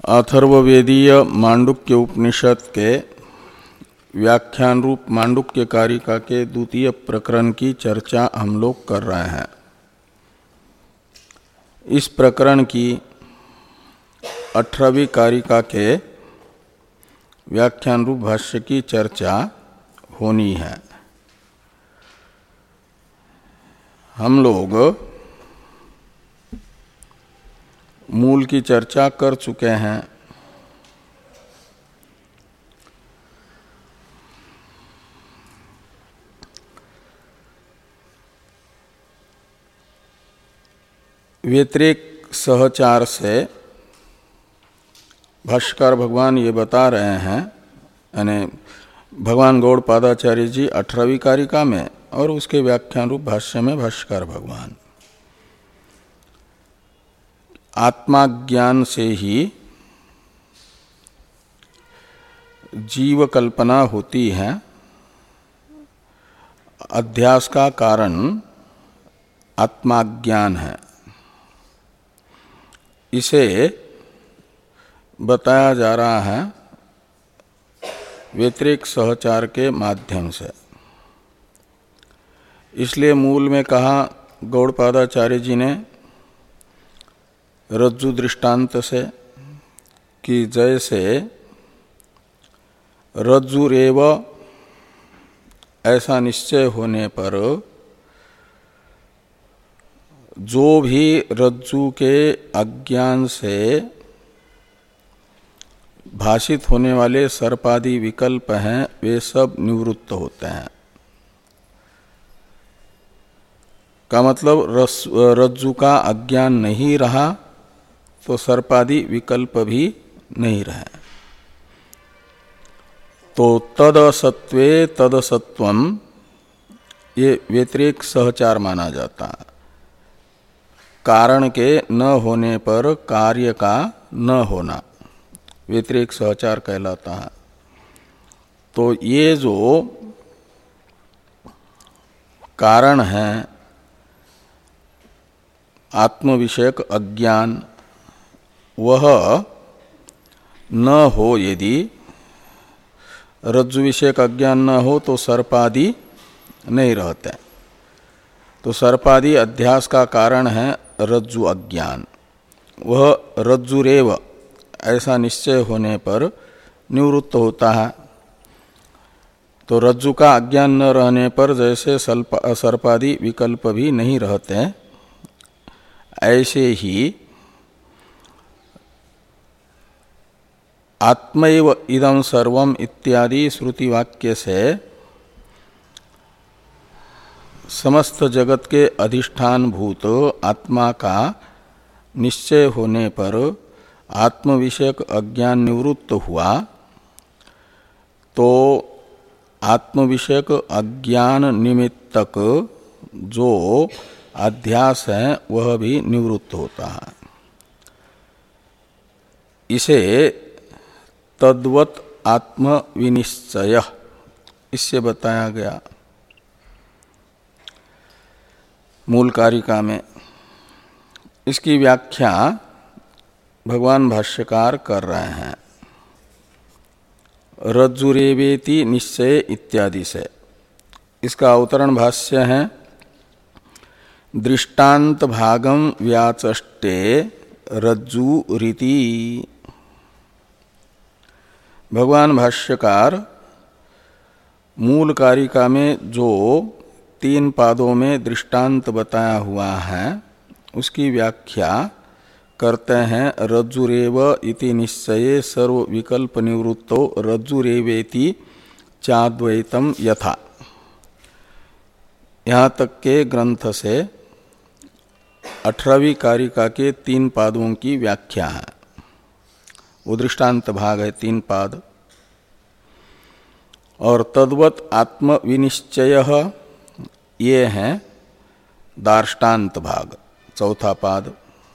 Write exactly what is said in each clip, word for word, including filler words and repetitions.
अथर्ववेदीय मांडुक्य उपनिषद के व्याख्यान रूप मांडुक्य कारिका के द्वितीय प्रकरण की चर्चा हम लोग कर रहे हैं। इस प्रकरण की अठारहवीं कारिका के व्याख्यान रूप भाष्य की चर्चा होनी है। हम लोग मूल की चर्चा कर चुके हैं। व्यतिरेक सहचार से भाष्यकार भगवान ये बता रहे हैं, यानी भगवान गौड़पादाचार्य जी अठारहवीं कारिका में और उसके व्याख्यान रूप भाष्य में भाष्यकार भगवान आत्माज्ञान से ही जीव कल्पना होती है। अध्यास का कारण आत्माज्ञान है। इसे बताया जा रहा है व्यतिरेक सहचार के माध्यम से। इसलिए मूल में कहा गौड़पादाचार्य जी ने रज्जु दृष्टांत से कि जैसे रज्जुरेव ऐसा निश्चय होने पर जो भी रज्जु के अज्ञान से भाषित होने वाले सर्पादि विकल्प हैं वे सब निवृत्त होते हैं। का मतलब रज्जु का अज्ञान नहीं रहा तो सर्पादि विकल्प भी नहीं रहे। तो तदसत्वे तदसत्वम ये व्यतिरेक सहचार माना जाता है। कारण के न होने पर कार्य का न होना व्यतिरेक सहचार कहलाता है। तो ये जो कारण है आत्म विषयक अज्ञान, वह न हो, यदि रज्जु विषयक अज्ञान न हो तो सर्पादि नहीं रहते। तो सर्पादि अध्यास का कारण है रज्जु अज्ञान। वह रज्जुरेव ऐसा निश्चय होने पर निवृत्त होता है। तो रज्जु का अज्ञान न रहने पर जैसे सर्पादि विकल्प भी नहीं रहते, ऐसे ही आत्मैव इदं सर्वम इत्यादि श्रुति वाक्य से समस्त जगत के अधिष्ठान भूत आत्मा का निश्चय होने पर आत्म विषयक अज्ञान निवृत्त हुआ। तो आत्म विषयक अज्ञान निमित्तक जो अध्यास है वह भी निवृत्त होता है। इसे तद्वत आत्म विनिश्चय इससे बताया गया मूल कारिका में। इसकी व्याख्या भगवान भाष्यकार कर रहे हैं रज्जुरेवेति निश्चय इत्यादि से। इसका अवतरण भाष्य है दृष्टांत भागम व्याचष्टे रज्जु रीति। भगवान भाष्यकार मूल कारिका में जो तीन पादों में दृष्टांत बताया हुआ है उसकी व्याख्या करते हैं रज्जुरेव इति निश्चये सर्व विकल्प निवृत्तो रज्जुरेवेति चाद्वैतम यथा। यहाँ तक के ग्रंथ से अठारहवीं कारिका के तीन पादों की व्याख्या है। वो दृष्टांत भाग है तीन पाद। और तद्वत आत्म विनिश्चय ये है दार्ष्टान्त भाग चौथा पाद।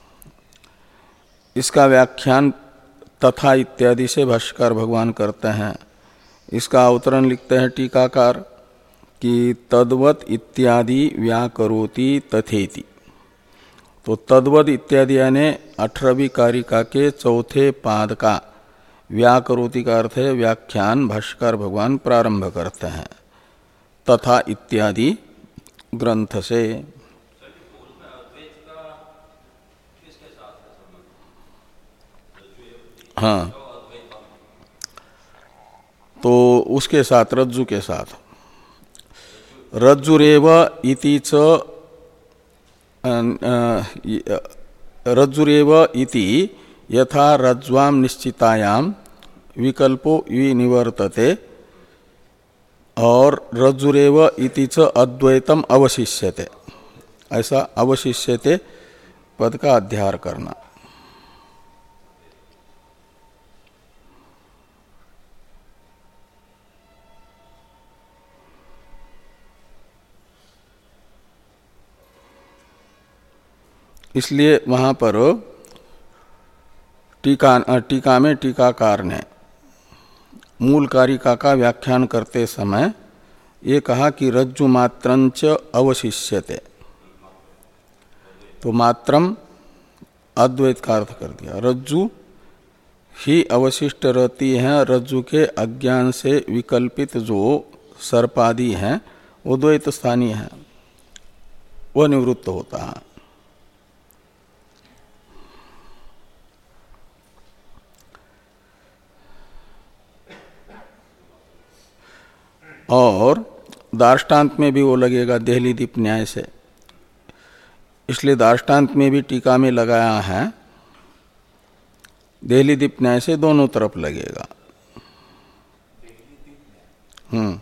इसका व्याख्यान तथा इत्यादि से भाष्यकार भगवान करते हैं। इसका अवतरण लिखते हैं टीकाकार कि तद्वत इत्यादि व्याकरोति तथेति। तो तद्वद इत्यादि यानी अठारहवीं कारिका के चौथे पाद का व्याकरोति का अर्थ है व्याख्यान भाष्यकार भगवान प्रारंभ करते हैं तथा इत्यादि ग्रंथ से। हाँ, तो उसके साथ रज्जु के साथ रज्जुरेव इति च रज्जुरेव इति यथा रज्ज्वाम निश्चितायाम विकल्पो विनिवर्तते और रज्जुरेव इति च अद्वैतम अवशिष्यते, ऐसा अवशिष्यते पद का अध्यार करना। इसलिए वहां पर टीका टीका में टीकाकार ने मूल कारिका का व्याख्यान करते समय ये कहा कि रज्जु मात्रंच अवशिष्यते, तो मात्रम अद्वैत का अर्थ कर दिया। रज्जु ही अवशिष्ट रहती है, रज्जु के अज्ञान से विकल्पित जो सर्पादि हैं वो द्वैत स्थानीय है, वह निवृत्त होता है। और दार्ष्टान्त में भी वो लगेगा देहली दीप न्याय से, इसलिए दार्ष्टान्त में भी टीका में लगाया है देहली दीप न्याय से दोनों तरफ लगेगा। हम्म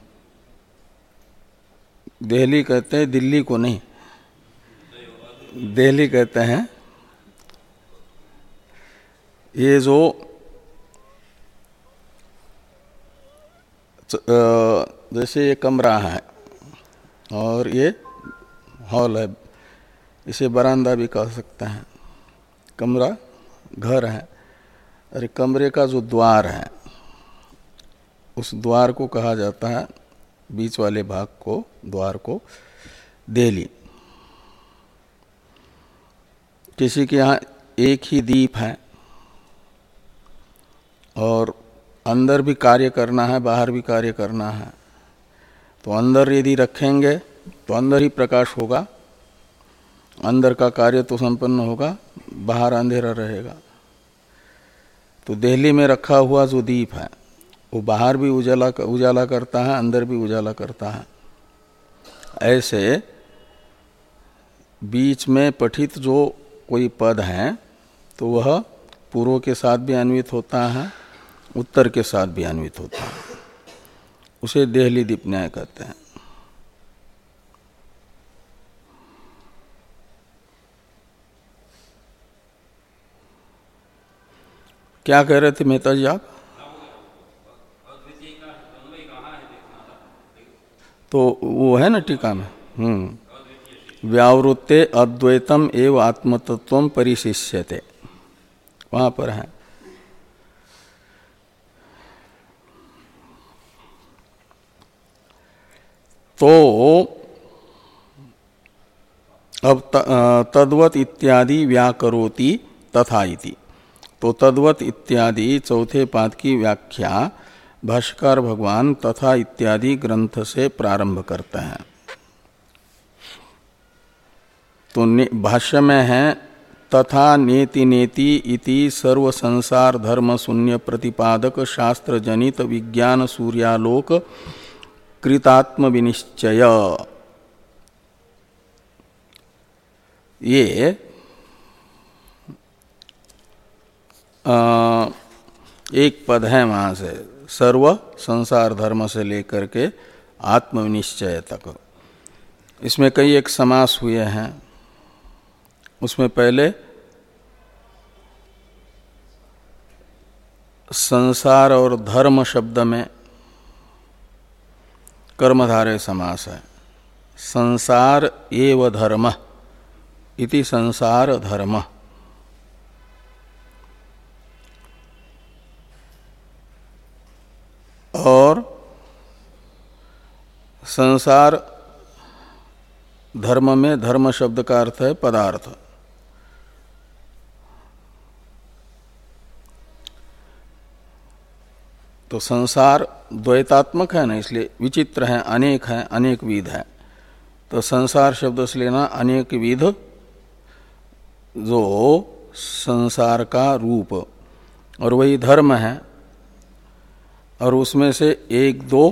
देहली कहते हैं दिल्ली को नहीं, देहली कहते हैं ये जो जैसे ये कमरा है और ये हॉल है, इसे बरामदा भी कह सकते हैं। कमरा घर है, अरे कमरे का जो द्वार है उस द्वार को कहा जाता है, बीच वाले भाग को, द्वार को देहली। किसी के यहाँ एक ही दीप है और अंदर भी कार्य करना है बाहर भी कार्य करना है, तो अंदर यदि रखेंगे तो अंदर ही प्रकाश होगा, अंदर का कार्य तो संपन्न होगा, बाहर अंधेरा रहेगा। तो देहली में रखा हुआ जो दीप है वो बाहर भी उजाला उजाला करता है, अंदर भी उजाला करता है। ऐसे बीच में पठित जो कोई पद है तो वह पूर्व के साथ भी अन्वित होता है, उत्तर के साथ भी अन्वित होता है, उसे देहली दीप न्याय कहते हैं। क्या कह रहे थे मेहता जी आप? तो वो है ना टीका में, हम्म व्यावृत्ते अद्वैतम एव आत्मतत्वम परिशिष्यते, वहां पर है। तो अब तद्वत इत्यादि व्याकरोति तथा इति, तो तद्वत इत्यादि चौथे पाद की व्याख्या भाष्यकार भगवान तथा इत्यादि ग्रंथ से प्रारंभ करते हैं। तो भाष्य में है तथा नेति नेति इति सर्व संसार धर्म शून्य प्रतिपादक शास्त्र जनित विज्ञान सूर्यालोक कृतात्म विनिश्चय, ये आ, एक पद है वहां से, सर्व संसार धर्म से लेकर के आत्मविनिश्चय तक। इसमें कई एक समास हुए हैं। उसमें पहले संसार और धर्म शब्द में कर्मधारय समास है, संसार एव धर्म इति संसार धर्म। और संसार धर्म में धर्म शब्द का अर्थ है पदार्थ, तो संसार द्वैतात्मक है ना, इसलिए विचित्र है, अनेक है, अनेक विध है। तो संसार शब्द से लेना अनेक विध जो संसार का रूप, और वही धर्म है, और उसमें से एक दो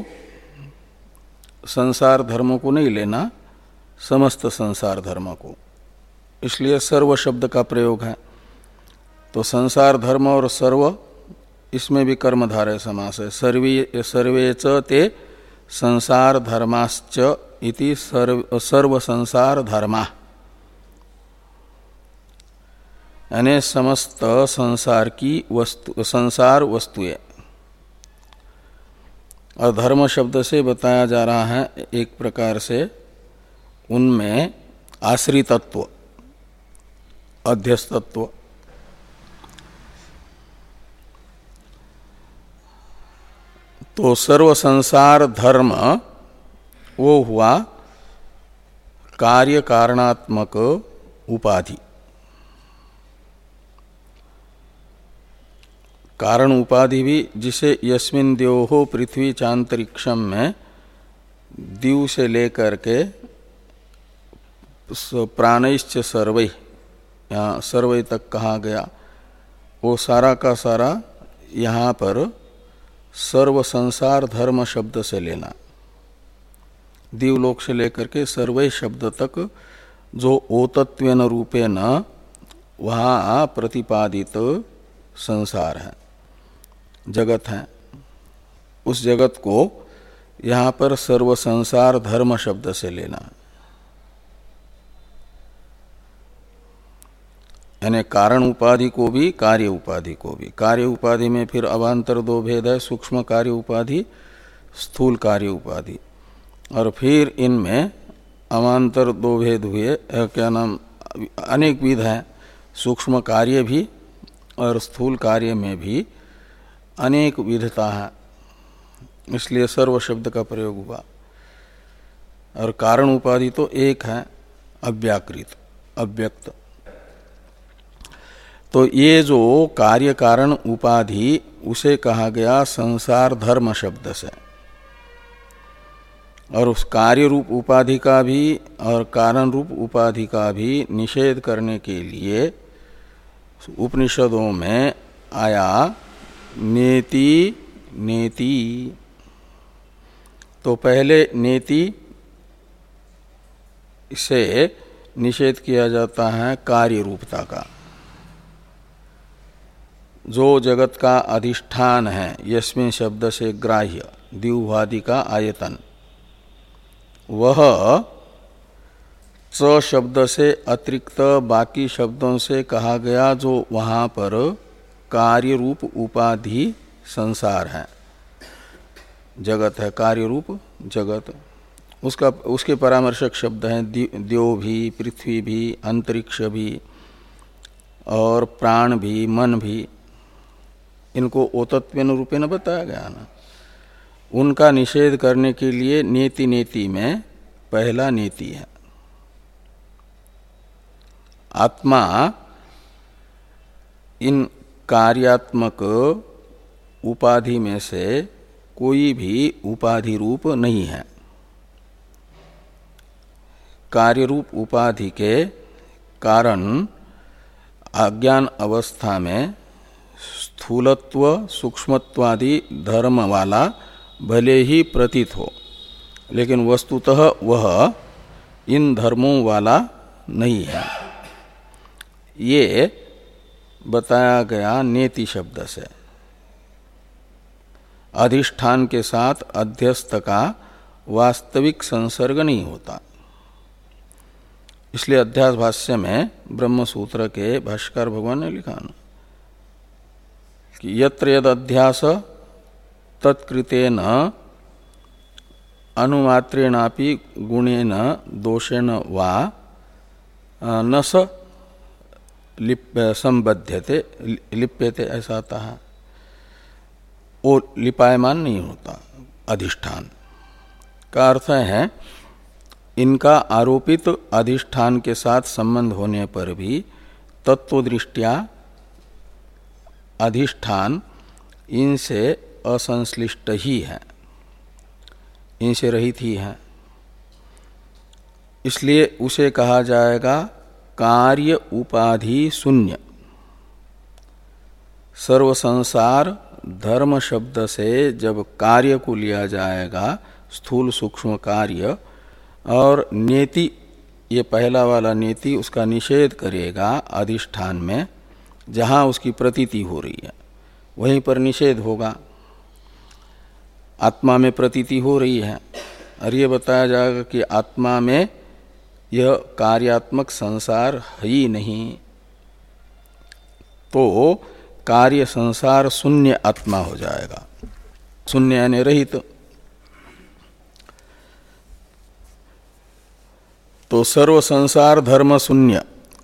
संसार धर्मों को नहीं लेना, समस्त संसार धर्म को, इसलिए सर्व शब्द का प्रयोग है। तो संसार धर्म और सर्व, इसमें भी कर्मधारय समास है। सर्वे सर्वे च ते संसार धर्माश्च इति सर्व, सर्व संसार धर्मा, यानी समस्त संसार की वस्तु, संसार वस्तुएं। और धर्म शब्द से बताया जा रहा है एक प्रकार से उनमें आश्रितत्व, अध्यस्तत्व। तो सर्व संसार धर्म वो हुआ कार्य कारणात्मक उपाधि। कारण उपाधि भी, जिसे यस्मिन द्योहो पृथ्वी चांतरिक्षम में द्यू से लेकर के प्राणैश्च सर्वै, यहाँ सर्वै तक कहा गया, वो सारा का सारा यहाँ पर सर्व संसार धर्म शब्द से लेना। दीवलोक से लेकर के सर्वै शब्द तक जो ओतत्वेन रूपेण वहाँ प्रतिपादित संसार है, जगत है, उस जगत को यहाँ पर सर्व संसार धर्म शब्द से लेना। यानी कारण उपाधि को भी, कार्य उपाधि को भी। कार्य उपाधि में फिर अवान्तर दो भेद है, सूक्ष्म कार्य उपाधि, स्थूल कार्य उपाधि। और फिर इनमें अवान्तर दो भेद हुए, क्या नाम, अनेक विध हैं। सूक्ष्म कार्य भी और स्थूल कार्य में भी अनेक विधता है, इसलिए सर्व शब्द का प्रयोग हुआ। और कारण उपाधि तो एक है, अव्याकृत, अव्यक्त। तो ये जो कार्य कारण उपाधि, उसे कहा गया संसार धर्म शब्द से। और उस कार्य रूप उपाधि का भी और कारण रूप उपाधि का भी निषेध करने के लिए उपनिषदों में आया नेति नेति। तो पहले नेति से निषेध किया जाता है कार्य रूपता का। जो जगत का अधिष्ठान है, यस्मिन् शब्द से ग्राह्य द्युवादि का आयतन, वह च शब्द से अतिरिक्त बाकी शब्दों से कहा गया जो वहाँ पर कार्य रूप उपाधि संसार है, जगत है, कार्य रूप जगत। उसका उसके परामर्शक शब्द हैं द्यो भी, पृथ्वी भी, अंतरिक्ष भी और प्राण भी, मन भी। इनको ओतत्वेन रूपेण बताया गया ना। उनका निषेध करने के लिए नेति नेति में पहला नेति है। आत्मा इन कार्यात्मक उपाधि में से कोई भी उपाधि रूप नहीं है। कार्य रूप उपाधि के कारण अज्ञान अवस्था में स्थूलत्व सूक्ष्मत्वादि धर्म वाला भले ही प्रतीत हो, लेकिन वस्तुतः वह इन धर्मों वाला नहीं है। ये बताया गया नेति शब्द से। अधिष्ठान के साथ अध्यस्त का वास्तविक संसर्ग नहीं होता। इसलिए अध्यास भाष्य में ब्रह्म सूत्र के भाष्यकार भगवान ने लिखा ना कि यत्र यद अध्यास तत्कृतेन अनुमात्रेणापि गुणेन दोषेण वा न स संबध्यते लिप्यते, ऐसा आता है। वो लिपायमान नहीं होता। अधिष्ठान का अर्थ है इनका आरोपित अधिष्ठान के साथ संबंध होने पर भी तत्व दृष्टिया अधिष्ठान इनसे असंश्लिष्ट ही है, इनसे रहित ही है। इसलिए उसे कहा जाएगा कार्य उपाधि शून्य। सर्व संसार धर्म शब्द से जब कार्य को लिया जाएगा, स्थूल सूक्ष्म कार्य, और नेति, ये पहला वाला नेति उसका निषेध करेगा अधिष्ठान में, जहाँ उसकी प्रतीति हो रही है वहीं पर निषेध होगा। आत्मा में प्रतीति हो रही है और ये बताया जाएगा कि आत्मा में यह कार्यात्मक संसार है ही नहीं, तो कार्य संसार शून्य आत्मा हो जाएगा, शून्य यानी रहित। तो सर्व संसार धर्म शून्य,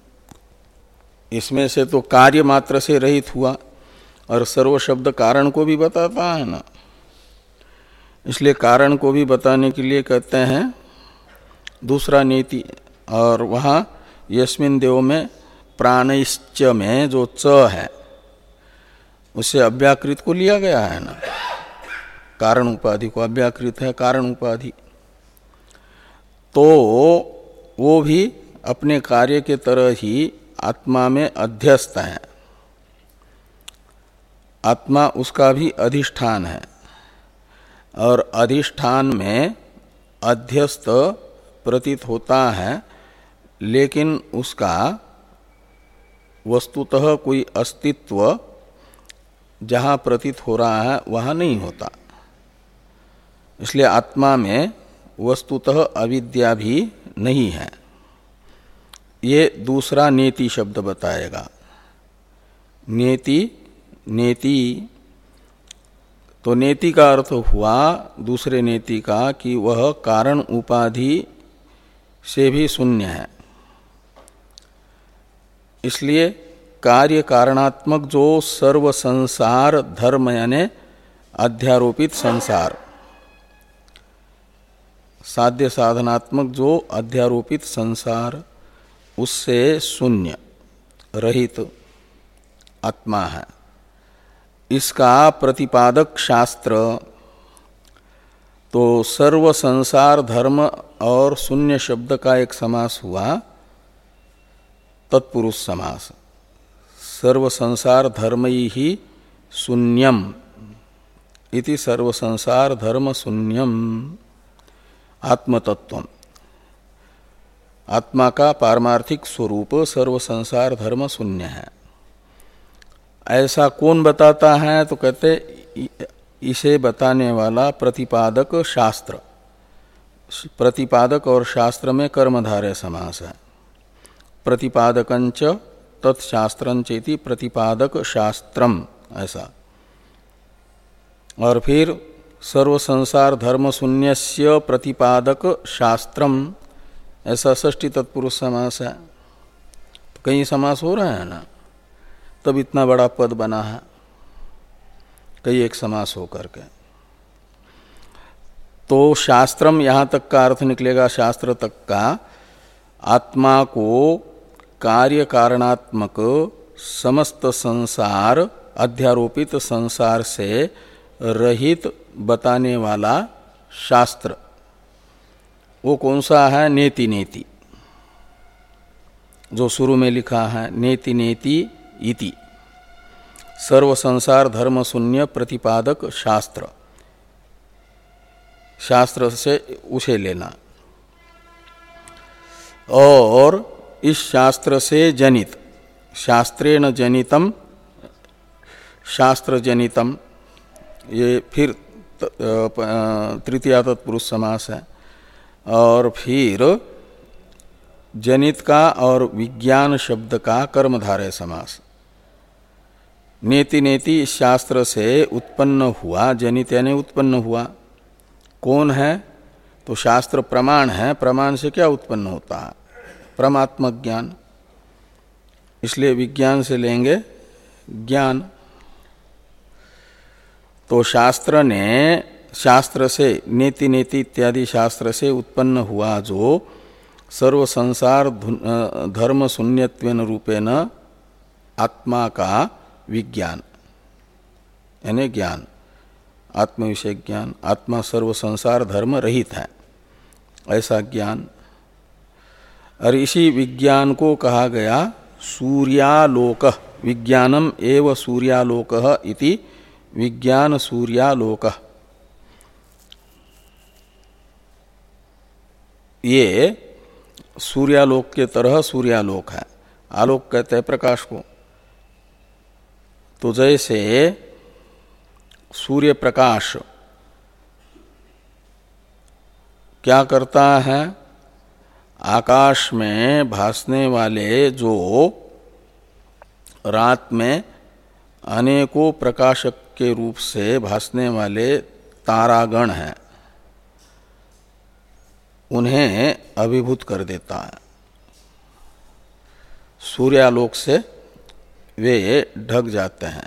इसमें से तो कार्य मात्र से रहित हुआ, और सर्व शब्द कारण को भी बताता है ना, इसलिए कारण को भी बताने के लिए कहते हैं दूसरा नीति। और वहाँ यस्मिन देव में प्राणश्च में जो च है उससे अव्याकृत को लिया गया है ना, कारण उपाधि को, अव्याकृत है कारण उपाधि, तो वो भी अपने कार्य के तरह ही आत्मा में अध्यस्त है। आत्मा उसका भी अधिष्ठान है, और अधिष्ठान में अध्यस्त प्रतीत होता है, लेकिन उसका वस्तुतः कोई अस्तित्व जहाँ प्रतीत हो रहा है वहाँ नहीं होता। इसलिए आत्मा में वस्तुतः अविद्या भी नहीं है। ये दूसरा नेति शब्द बताएगा। नेति नेति तो नेति का अर्थ हुआ दूसरे नेति का कि वह कारण उपाधि से भी शून्य है। इसलिए कार्य कारणात्मक जो सर्व संसार धर्म यानी अध्यारोपित संसार, साध्य साधनात्मक जो अध्यारोपित संसार, उससे शून्य रहित आत्मा है। इसका प्रतिपादक शास्त्र तो सर्व संसार धर्म और शून्य शब्द का एक समास हुआ, तत्पुरुष समास। सर्व संसार धर्मई ही शून्यम इति सर्व संसार धर्म शून्यम आत्मतत्वम। आत्मा का पारमार्थिक स्वरूप सर्व संसार धर्म शून्य है। ऐसा कौन बताता है? तो कहते इसे बताने वाला प्रतिपादक शास्त्र। प्रतिपादक और शास्त्र में कर्मधारय समास है। प्रतिपादकंच तत्शास्त्रंचेति प्रतिपादक शास्त्रम, ऐसा। और फिर सर्व संसार धर्म शून्यस्य प्रतिपादक शास्त्रम, ऐसा षष्ठी तत्पुरुष समास है। तो कई समास हो रहे हैं ना, तब इतना बड़ा पद बना है, कई एक समास हो करके। तो शास्त्रम यहाँ तक का अर्थ निकलेगा, शास्त्र तक का, आत्मा को कार्य कारणात्मक समस्त संसार अध्यारोपित संसार से रहित बताने वाला शास्त्र। वो कौन सा है? नेति नेति, जो शुरू में लिखा है, नेति नेति इति सर्व संसार धर्म शून्य प्रतिपादक शास्त्र। शास्त्र से उसे लेना, और इस शास्त्र से जनित, शास्त्रेण जनितम, शास्त्र जनितम, ये फिर तृतीया तत्पुरुष समास है। और फिर जनित का और विज्ञान शब्द का कर्मधारय समास। नेति नेति इस शास्त्र से उत्पन्न हुआ, जनित यानी उत्पन्न हुआ। कौन है? तो शास्त्र प्रमाण है। प्रमाण से क्या उत्पन्न होता है? परमात्मक ज्ञान। इसलिए विज्ञान से लेंगे ज्ञान। तो शास्त्र ने, शास्त्र से, नेति नेति इत्यादि शास्त्र से उत्पन्न हुआ जो सर्व संसार धर्म शून्यत्वेन रूपेण आत्मा का विज्ञान यानी ज्ञान, आत्म विषय ज्ञान, आत्मा सर्व संसार धर्म रहित है, ऐसा ज्ञान। और इसी विज्ञान को कहा गया सूर्यालोक, विज्ञानम एव सूर्यालोक इति विज्ञान सूर्यालोक। ये सूर्यालोक के तरह सूर्यालोक है। आलोक कहते हैं प्रकाश को। तो जैसे सूर्य प्रकाश क्या करता है, आकाश में भासने वाले जो रात में अनेकों प्रकाशक के रूप से भासने वाले तारागण हैं, उन्हें अभिभूत कर देता है। सूर्यालोक से वे ढक जाते हैं।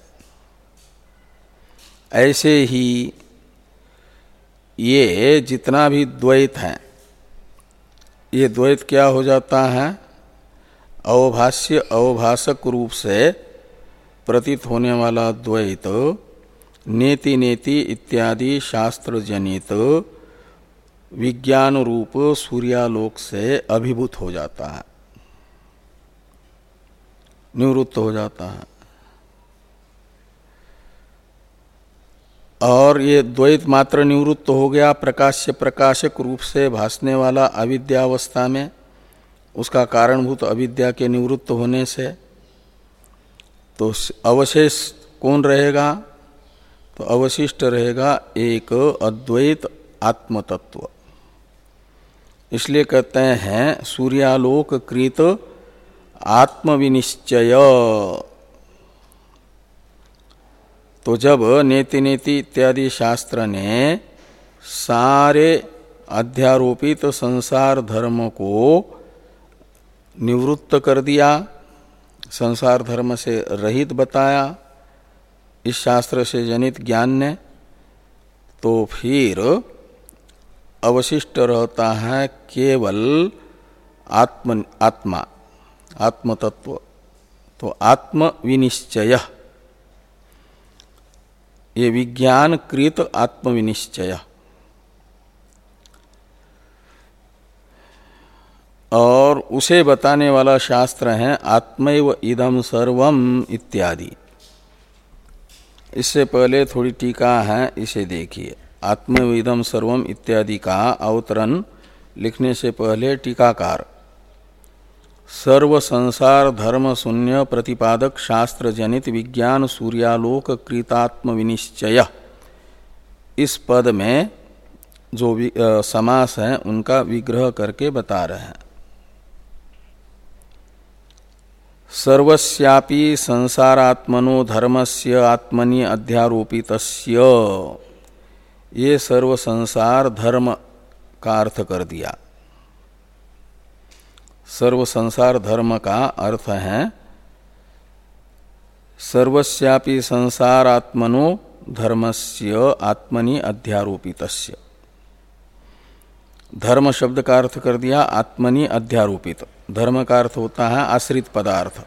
ऐसे ही ये जितना भी द्वैत है, ये द्वैत क्या हो जाता है, अवभाष्य अवभाषक रूप से प्रतीत होने वाला द्वैत नेति नेति इत्यादि शास्त्र जनित विज्ञान रूप सूर्यालोक से अभिभूत हो जाता है, निवृत्त हो जाता है। और ये द्वैत मात्र निवृत्त हो गया प्रकाश्य प्रकाशक रूप से भासने वाला अविद्यावस्था में, उसका कारणभूत अविद्या के निवृत्त होने से। तो अवशेष कौन रहेगा, तो अवशिष्ट रहेगा एक अद्वैत आत्मतत्व। इसलिए कहते हैं सूर्यालोक कृत आत्मविनिश्चय। तो जब नेति नेति इत्यादि शास्त्र ने सारे अध्यारोपित संसार धर्म को निवृत्त कर दिया, संसार धर्म से रहित बताया इस शास्त्र से जनित ज्ञान ने, तो फिर अवशिष्ट रहता है केवल आत्म आत्मा आत्मतत्व। तो आत्म विनिश्चय, ये विज्ञान कृत आत्मविनिश्चय। और उसे बताने वाला शास्त्र है आत्मैव इदं सर्वम इत्यादि। इससे पहले थोड़ी टीका है, इसे देखिए। आत्मैव इदं सर्वम इत्यादि का अवतरण लिखने से पहले टीकाकार सर्व संसार धर्म शून्य प्रतिपादक शास्त्र जनित विज्ञान सूर्यालोक कृतात्म विनिश्चय, इस पद में जो आ, समास है उनका विग्रह करके बता रहे हैं। सर्वस्यापि संसारात्मनो धर्मस्य आत्मनि अध्यारोपितस्य, ये सर्व संसार धर्म का अर्थ कर दिया। सर्व संसार धर्म का अर्थ है सर्वस्यापि संसारात्मनो धर्मस्य आत्मनि अध्यारोपितस्य। धर्म शब्द का अर्थ कर दिया आत्मनि अध्यारोपित। धर्म का अर्थ होता है आश्रित पदार्थ।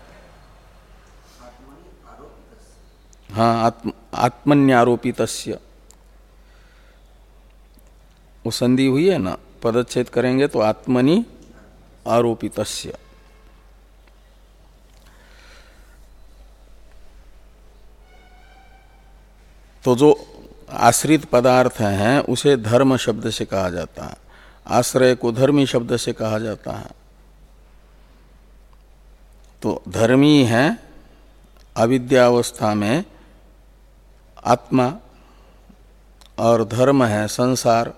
हाँ, आत्म आत्मन्यारोपितस्य, वो संधि हुई है ना, पदच्छेद करेंगे तो आत्मनि आरोपितस्य। तो जो आश्रित पदार्थ हैं उसे धर्म शब्द से कहा जाता है, आश्रय को धर्मी शब्द से कहा जाता है। तो धर्मी है अविद्यावस्था में आत्मा, और धर्म है संसार।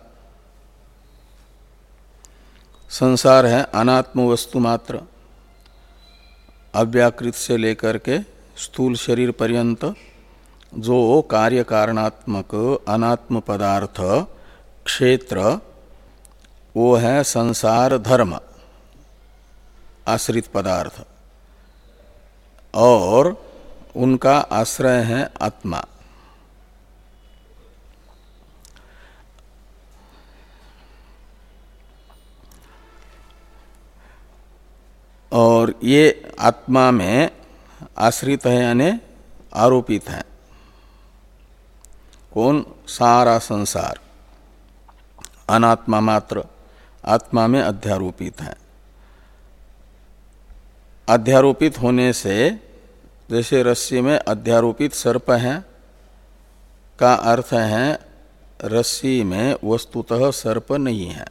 संसार है अनात्म वस्तु मात्र, अव्याकृत से लेकर के स्थूल शरीर पर्यंत जो कार्य कारणात्मक अनात्म पदार्थ क्षेत्र, वो है संसार धर्म आश्रित पदार्थ, और उनका आश्रय है आत्मा। और ये आत्मा में आश्रित है यानी आरोपित है। कौन? सारा संसार अनात्मा मात्र आत्मा में अध्यारोपित है। अध्यारोपित होने से जैसे रस्सी में अध्यारोपित सर्प है का अर्थ है रस्सी में वस्तुतः सर्प नहीं है।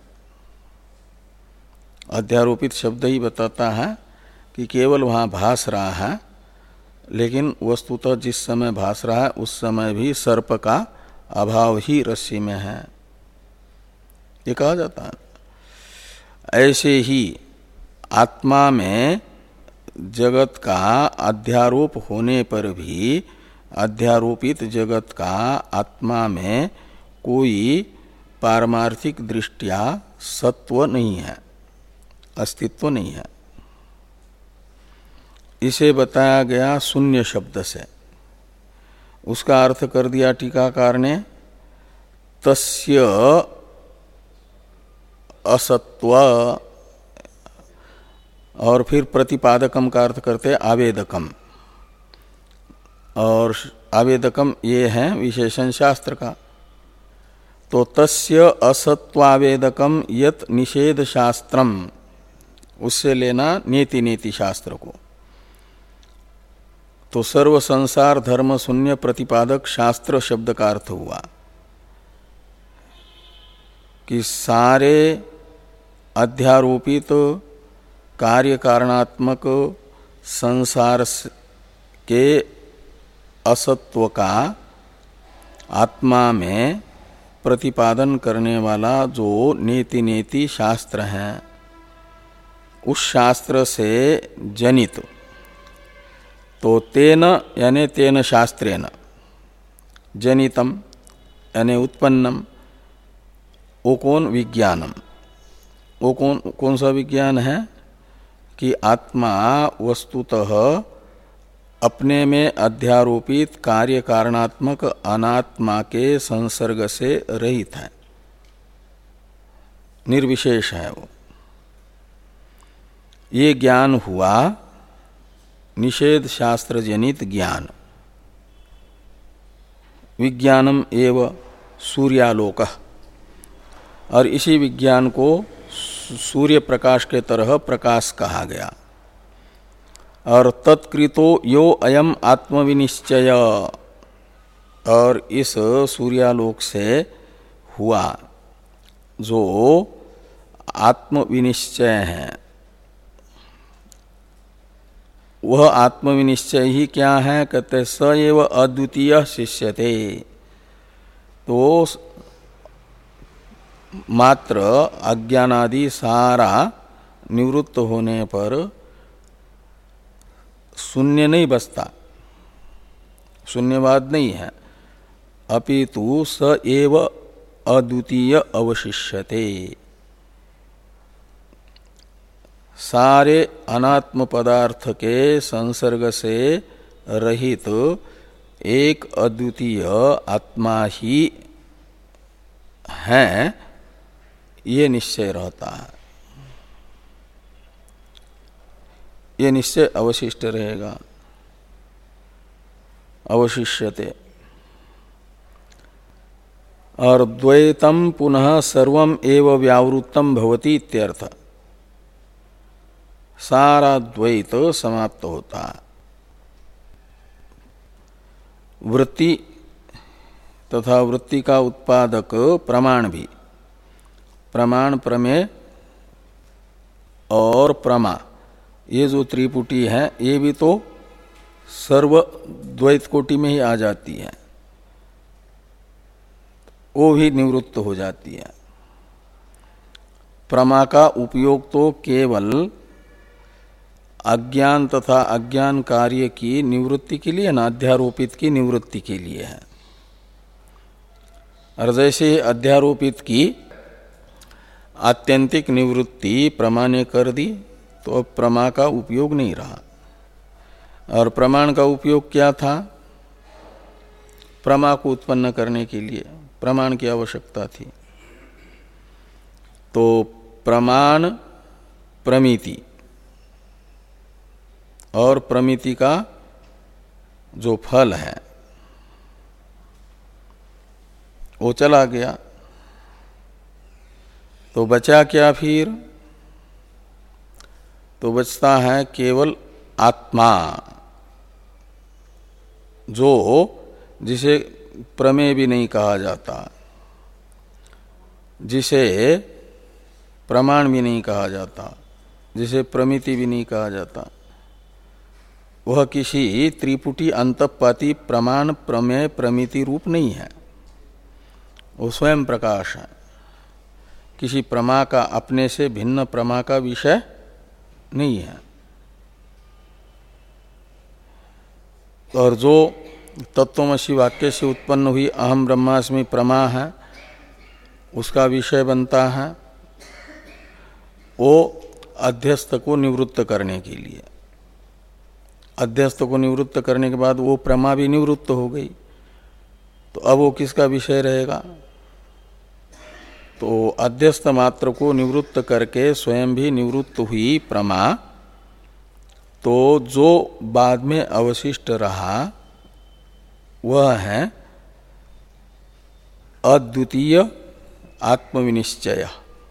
अध्यारोपित शब्द ही बताता है कि केवल वहाँ भास रहा है, लेकिन वस्तुतः जिस समय भास रहा है उस समय भी सर्प का अभाव ही रस्सी में है, ये कहा जाता है। ऐसे ही आत्मा में जगत का अध्यारोप होने पर भी अध्यारोपित जगत का आत्मा में कोई पारमार्थिक दृष्टिया सत्व नहीं है, अस्तित्व नहीं है। इसे बताया गया शून्य शब्द से। उसका अर्थ कर दिया टीकाकार ने तस्य असत्व, और फिर प्रतिपादकम का अर्थ करते आवेदकम, और आवेदकम ये है विशेषण शास्त्र का। तो तस्य असत्वावेदकम यत निषेध शास्त्रम, उससे लेना नीति नीति शास्त्र को। तो सर्व संसार धर्म शून्य प्रतिपादक शास्त्र शब्द का अर्थ हुआ कि सारे अध्यारोपित कार्य कारणात्मक संसार के असत्व का आत्मा में प्रतिपादन करने वाला जो नेति नेति शास्त्र है, उस शास्त्र से जनित, तो तेन यानी तेन शास्त्रेन जनितम यानी उत्पन्नम, वो कौन? विज्ञानम। वो कौन कौन सा विज्ञान है कि आत्मा वस्तुतः अपने में अध्यारोपित कार्य कारणात्मक अनात्मा के संसर्ग से रहित है, निर्विशेष है वो। ये ज्ञान हुआ निषेध शास्त्र जनित ज्ञान। विज्ञानम एव सूर्यालोक, और इसी विज्ञान को सूर्य प्रकाश के तरह प्रकाश कहा गया। और तत्कृतो यो अयम आत्मविनिश्चय, और इस सूर्यालोक से हुआ जो आत्मविनिश्चय है, वह आत्मविनिश्चय ही क्या है? कहते स एव अद्वितीय शिष्यते। तो मात्र अज्ञानादि सारा निवृत्त होने पर शून्य नहीं बसता, शून्यवाद नहीं है, अपितु स एव अद्वितीय अवशिष्यते। सारे अनात्म पदार्थ के संसर्ग से रहित एक अद्वितीय आत्मा ही है, ये निश्चय रहता है, ये निश्चय अवशिष्ट रहेगा, अवशिष्यते। और द्वैतम पुनः सर्वम एव व्यावृत्तम भवति इत्यर्थ। सारा द्वैत समाप्त होता है। वृत्ति तथा वृत्ति का उत्पादक प्रमाण भी, प्रमाण प्रमेय और प्रमा, ये जो त्रिपुटी है ये भी तो सर्व द्वैत कोटि में ही आ जाती है, वो भी निवृत्त हो जाती है। प्रमा का उपयोग तो केवल अज्ञान तथा अज्ञान कार्य की निवृत्ति के लिए, ना अध्यारोपित की निवृत्ति के लिए है। और जैसे अध्यारोपित की आत्यंतिक निवृत्ति प्रमा ने कर दी, तो अब प्रमा का उपयोग नहीं रहा। और प्रमाण का उपयोग क्या था? प्रमा को उत्पन्न करने के लिए प्रमाण की आवश्यकता थी। तो प्रमाण प्रमिति और प्रमिति का जो फल है वो चला गया, तो बचा क्या फिर? तो बचता है केवल आत्मा, जो जिसे प्रमेय भी नहीं कहा जाता, जिसे प्रमाण भी नहीं कहा जाता, जिसे प्रमिति भी नहीं कहा जाता। वह किसी त्रिपुटी अंतःपाती प्रमाण प्रमेय प्रमिति रूप नहीं है, वो स्वयं प्रकाश है। किसी प्रमा का, अपने से भिन्न प्रमा का विषय नहीं है। और जो तत्वमसि वाक्य से उत्पन्न हुई अहम ब्रह्मास्मि प्रमा है, उसका विषय बनता है वो अध्यस्त को निवृत्त करने के लिए। अध्यस्त को निवृत्त करने के बाद वो प्रमा भी निवृत्त हो गई, तो अब वो किसका विषय रहेगा? तो अध्यस्त मात्र को निवृत्त करके स्वयं भी निवृत्त हुई प्रमा, तो जो बाद में अवशिष्ट रहा वह है अद्वितीय आत्मविनिश्चय,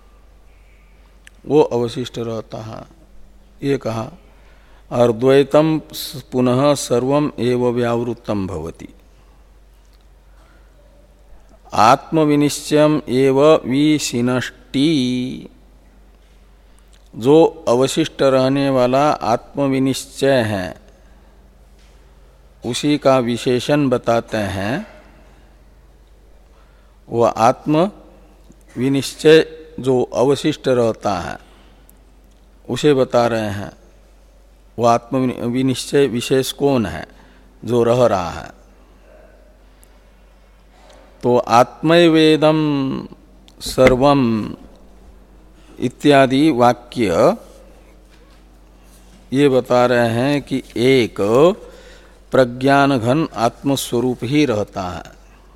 वो अवशिष्ट रहता है, ये कहा। और द्वैतम पुनः सर्वम एव व्यावृत्तम भवति, आत्मविनिश्चयम एव विशिनष्टि, जो अवशिष्ट रहने वाला आत्मविनिश्चय है उसी का विशेषण बताते हैं। वह आत्म विनिश्चय जो अवशिष्ट रहता है उसे बता रहे हैं। वह आत्म विनिश्चय विशेष कौन है जो रह रहा है? तो आत्मैवेदम सर्वम इत्यादि वाक्य ये बता रहे हैं कि एक प्रज्ञान घन आत्मस्वरूप ही रहता है।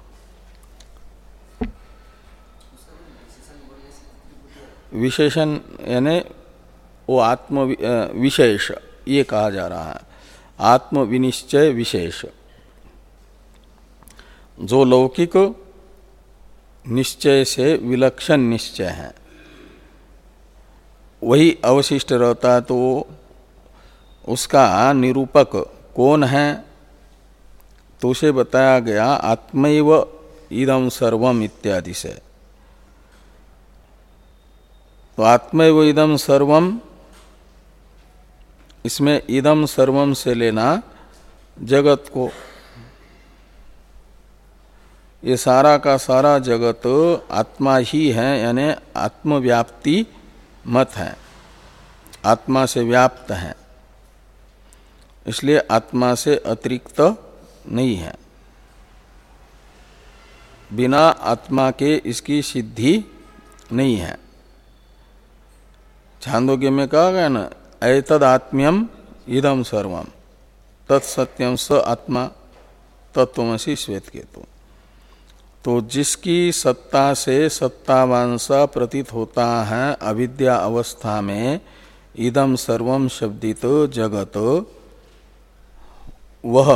विशेषण यानी वो आत्म विशेष ये कहा जा रहा है, आत्म विनिश्चय विशेष। जो लौकिक निश्चय से विलक्षण निश्चय है वही अवशिष्ट रहता है, तो उसका निरूपक कौन है? तो उसे बताया गया आत्मैव इदं सर्वम इत्यादि से। तो आत्मैव इदं सर्वम, इसमें इदं सर्वम से लेना जगत को। ये सारा का सारा जगत आत्मा ही है, यानी आत्मव्याप्ति मत है, आत्मा से व्याप्त है, इसलिए आत्मा से अतिरिक्त नहीं है। बिना आत्मा के इसकी सिद्धि नहीं है। छांदोग्य में कहा गया ना, एतद आत्म्यम इदम सर्वम तत्सत्यम स आत्मा तत्वमसि श्वेत केतु। तो जिसकी सत्ता से सत्तावान सा प्रतीत होता है अविद्या अवस्था में इदम सर्वम शब्दित जगत, वह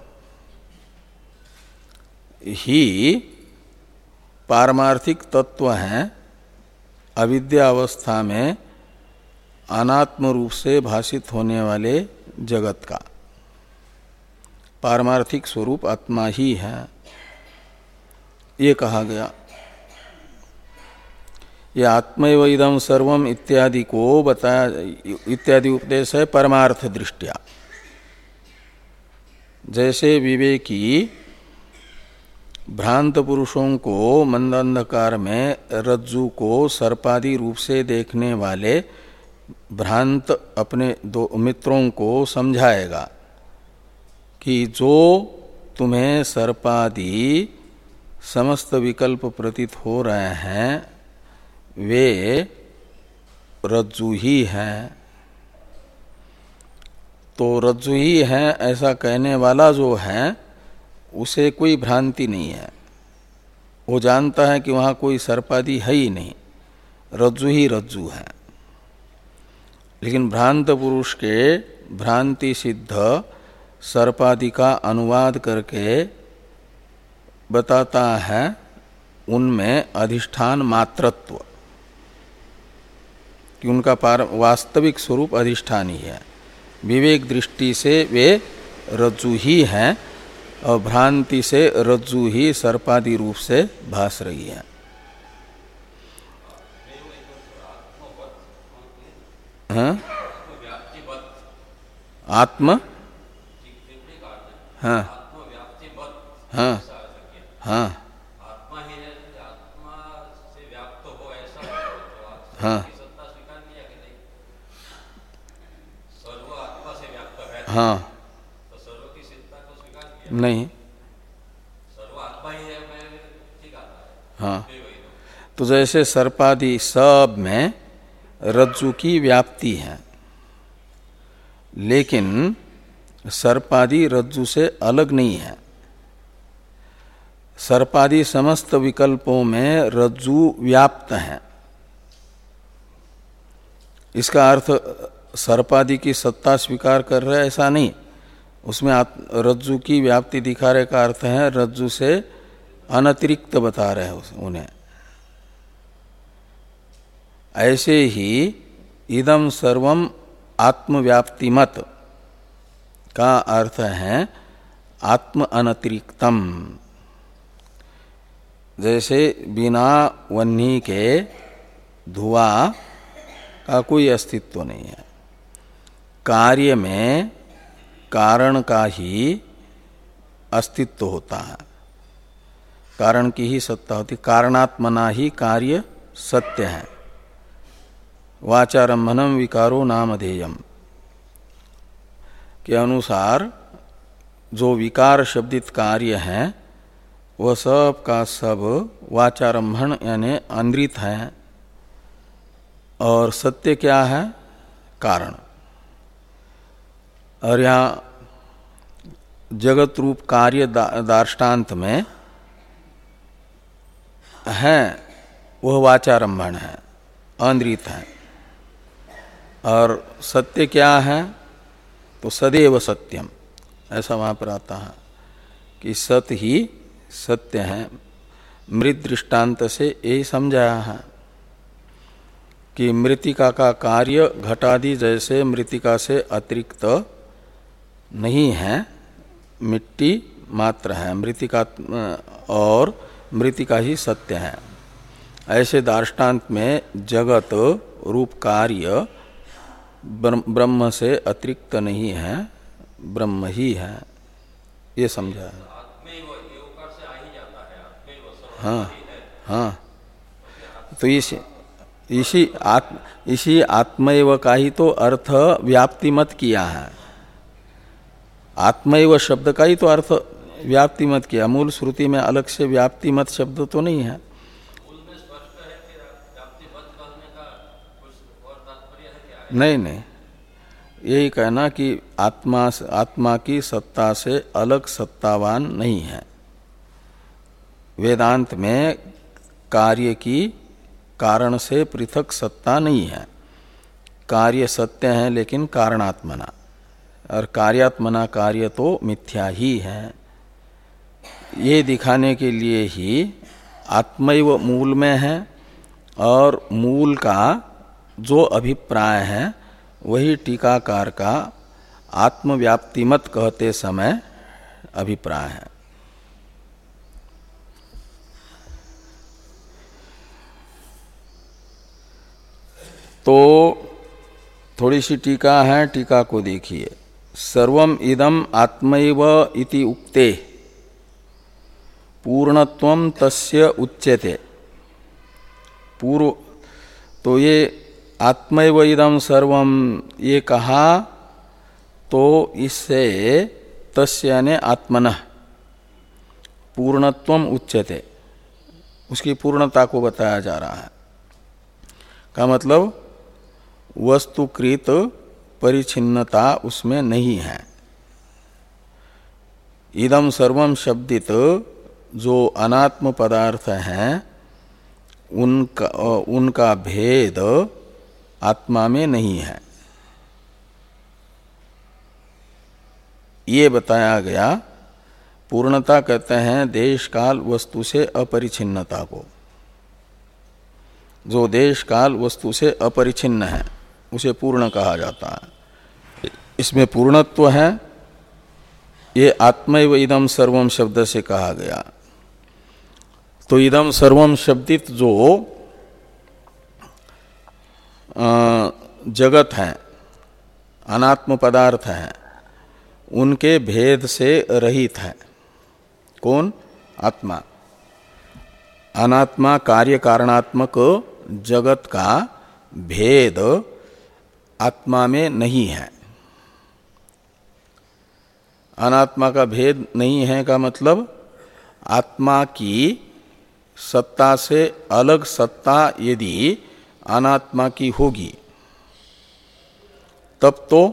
ही पारमार्थिक तत्व है अविद्या अवस्था में अनात्म रूप से भाषित होने वाले जगत का। पारमार्थिक स्वरूप आत्मा ही है, ये कहा गया। ये आत्मैव इदं सर्वम इत्यादि को बताया, इत्यादि उपदेश है परमार्थ दृष्टिया। जैसे विवेकी भ्रांत पुरुषों को मंदांधकार में रज्जु को सर्पादि रूप से देखने वाले भ्रांत अपने दो मित्रों को समझाएगा कि जो तुम्हें सर्पादि समस्त विकल्प प्रतीत हो रहे हैं वे रज्जु ही हैं। तो रज्जु ही है ऐसा कहने वाला जो है उसे कोई भ्रांति नहीं है, वो जानता है कि वहाँ कोई सर्पादि है ही नहीं, रज्जु ही रज्जु है। लेकिन भ्रांत पुरुष के भ्रांति सिद्ध सर्पादि का अनुवाद करके बताता है उनमें अधिष्ठान मात्रत्व, कि उनका पार वास्तविक स्वरूप अधिष्ठान ही है। विवेक दृष्टि से वे रज्जु ही हैं और भ्रांति से रज्जु ही सर्पादि रूप से भास रही है। हाँ? आत्म हाँ हाँ हाँ हाँ हाँ नहीं हाँ, तो जैसे सर्पादि सब में रज्जु की व्याप्ति है, लेकिन सर्पादि रज्जु से अलग नहीं है। सर्पादि समस्त विकल्पों में रज्जु व्याप्त है। इसका अर्थ सर्पादि की सत्ता स्वीकार कर रहे ऐसा नहीं, उसमें रज्जु की व्याप्ति दिखा रहे का अर्थ है रज्जु से अनतिरिक्त बता रहे हैं उन्हें। ऐसे ही इदम सर्वम आत्मव्याप्तिमत का अर्थ है आत्म अनतिरिक्तम। जैसे बिना वह्नि के धुआं का कोई अस्तित्व नहीं है। कार्य में कारण का ही अस्तित्व होता है, कारण की ही सत्ता होती। कारणात्मना ही कार्य सत्य है। वाचारंभनम विकारो नामधेयम के अनुसार जो विकार शब्दित कार्य है वह सब का सब वाचारंभन यानी अनृत है, और सत्य क्या है? कारण। और यहाँ जगत रूप कार्य दार्ष्टान्त में है वह वाचारंभन है, अनृत है। और सत्य क्या है? तो सदैव सत्यम, ऐसा वहाँ पर आता है कि सत ही सत्य है। मृत दृष्टांत से यही समझाया है कि मृतिका का कार्य घटादि जैसे मृतिका से अतिरिक्त नहीं है, मिट्टी मात्र है, मृतिका और मृतिका ही सत्य है। ऐसे दार्ष्टान्त में जगत रूप कार्य ब्रह्म से अतिरिक्त नहीं है, ब्रह्म ही है, ये समझा है। हाँ हाँ, तो इसी इसी आत्म इसी आत्मैव का ही तो अर्थ व्याप्ति मत किया है। आत्मैव शब्द का ही तो अर्थ व्याप्ति मत किया। मूल श्रुति में अलग से व्याप्ति मत शब्द तो नहीं है। नहीं नहीं, यही कहना कि आत्मा आत्मा की सत्ता से अलग सत्तावान नहीं है। वेदांत में कार्य की कारण से पृथक सत्ता नहीं है। कार्य सत्य है लेकिन कारणात्मना, और कार्यात्मना कार्य तो मिथ्या ही है। ये दिखाने के लिए ही आत्मैव मूल में है, और मूल का जो अभिप्राय है वही टीकाकार का आत्मव्याप्तिमत कहते समय अभिप्राय है। तो थोड़ी सी टीका है, टीका को देखिए। सर्वम इदम आत्मैव इति उक्ते पूर्णत्वम तस्य उच्यते। पूर्व तो ये आत्मैव इदम सर्वम ये कहा तो इससे तस्य यानी आत्मनः पूर्णत्वम उच्यते, उसकी पूर्णता को बताया जा रहा है। का मतलब वस्तुकृत परिच्छिन्नता उसमें नहीं है। इदम सर्वम शब्दित जो अनात्म पदार्थ हैं उनका उनका भेद आत्मा में नहीं है, ये बताया गया। पूर्णता कहते हैं देश काल वस्तु से अपरिछिन्नता को। जो देश काल वस्तु से अपरिछिन्न है उसे पूर्ण कहा जाता है। इसमें पूर्णत्व है, ये आत्मैव इदम सर्वम शब्द से कहा गया। तो इदम सर्वम शब्दित जो जगत है, अनात्म पदार्थ है, उनके भेद से रहित है। कौन? आत्मा। अनात्मा कार्य कारणात्मक जगत का भेद आत्मा में नहीं है। अनात्मा का भेद नहीं है का मतलब आत्मा की सत्ता से अलग सत्ता यदि अनात्मा की होगी तब तो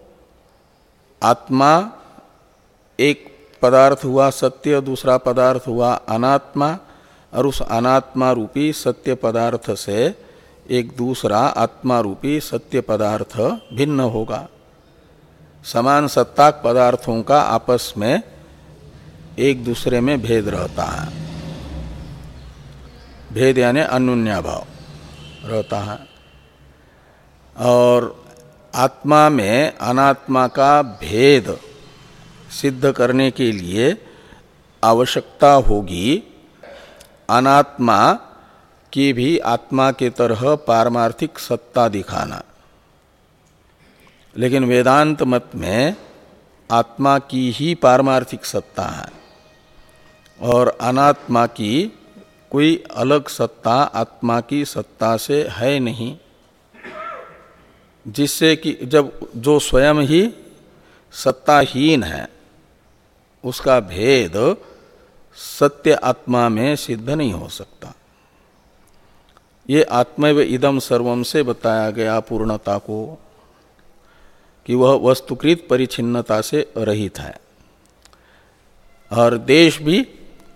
आत्मा एक पदार्थ हुआ सत्य, दूसरा पदार्थ हुआ अनात्मा, और उस अनात्मा रूपी सत्य पदार्थ से एक दूसरा आत्मा रूपी सत्य पदार्थ भिन्न होगा। समान सत्ताक पदार्थों का आपस में एक दूसरे में भेद रहता है। भेद यानी अन्योन्याभाव रहता है। और आत्मा में अनात्मा का भेद सिद्ध करने के लिए आवश्यकता होगी अनात्मा की भी आत्मा के तरह पारमार्थिक सत्ता दिखाना। लेकिन वेदांत मत में आत्मा की ही पारमार्थिक सत्ता है और अनात्मा की कोई अलग सत्ता आत्मा की सत्ता से है नहीं, जिससे कि जब जो स्वयं ही सत्ताहीन है उसका भेद सत्य आत्मा में सिद्ध नहीं हो सकता। ये आत्मैव इदम सर्वम से बताया गया पूर्णता को कि वह वस्तुकृत परिच्छिन्नता से रहित है। और देश भी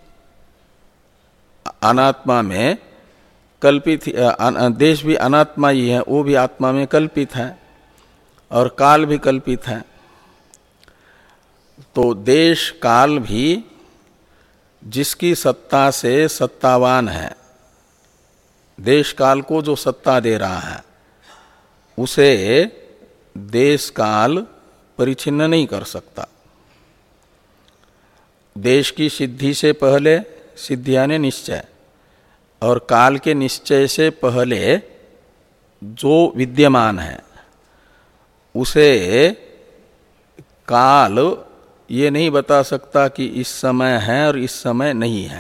अनात्मा में कल्पित, देश भी अनात्मा ही है, वो भी आत्मा में कल्पित है, और काल भी कल्पित है। तो देश काल भी जिसकी सत्ता से सत्तावान है, देश काल को जो सत्ता दे रहा है, उसे देश काल परिच्छिन्न नहीं कर सकता। देश की सिद्धि से पहले सिद्धि यानी निश्चय, और काल के निश्चय से पहले जो विद्यमान है उसे काल ये नहीं बता सकता कि इस समय है और इस समय नहीं है।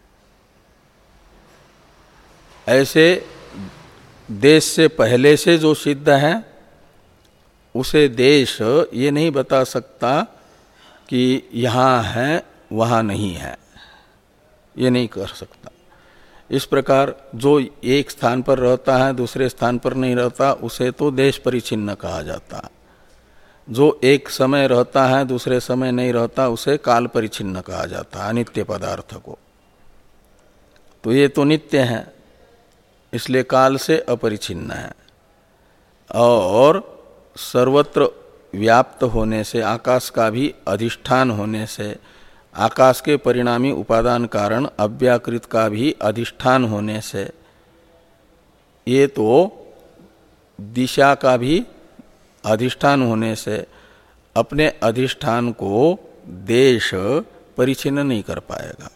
ऐसे देश से पहले से जो सिद्ध है उसे देश ये नहीं बता सकता कि यहाँ है वहाँ नहीं है, ये नहीं कर सकता। इस प्रकार जो एक स्थान पर रहता है दूसरे स्थान पर नहीं रहता उसे तो देश परिच्छिन्न कहा जाता है। जो एक समय रहता है दूसरे समय नहीं रहता उसे काल परिच्छिन्न कहा जाता है, अनित्य पदार्थ को। तो ये तो नित्य है, इसलिए काल से अपरिच्छिन्न है। और सर्वत्र व्याप्त होने से, आकाश का भी अधिष्ठान होने से, आकाश के परिणामी उपादान कारण अव्याकृत का भी अधिष्ठान होने से, ये तो दिशा का भी अधिष्ठान होने से अपने अधिष्ठान को देश परिच्छिन्न नहीं कर पाएगा।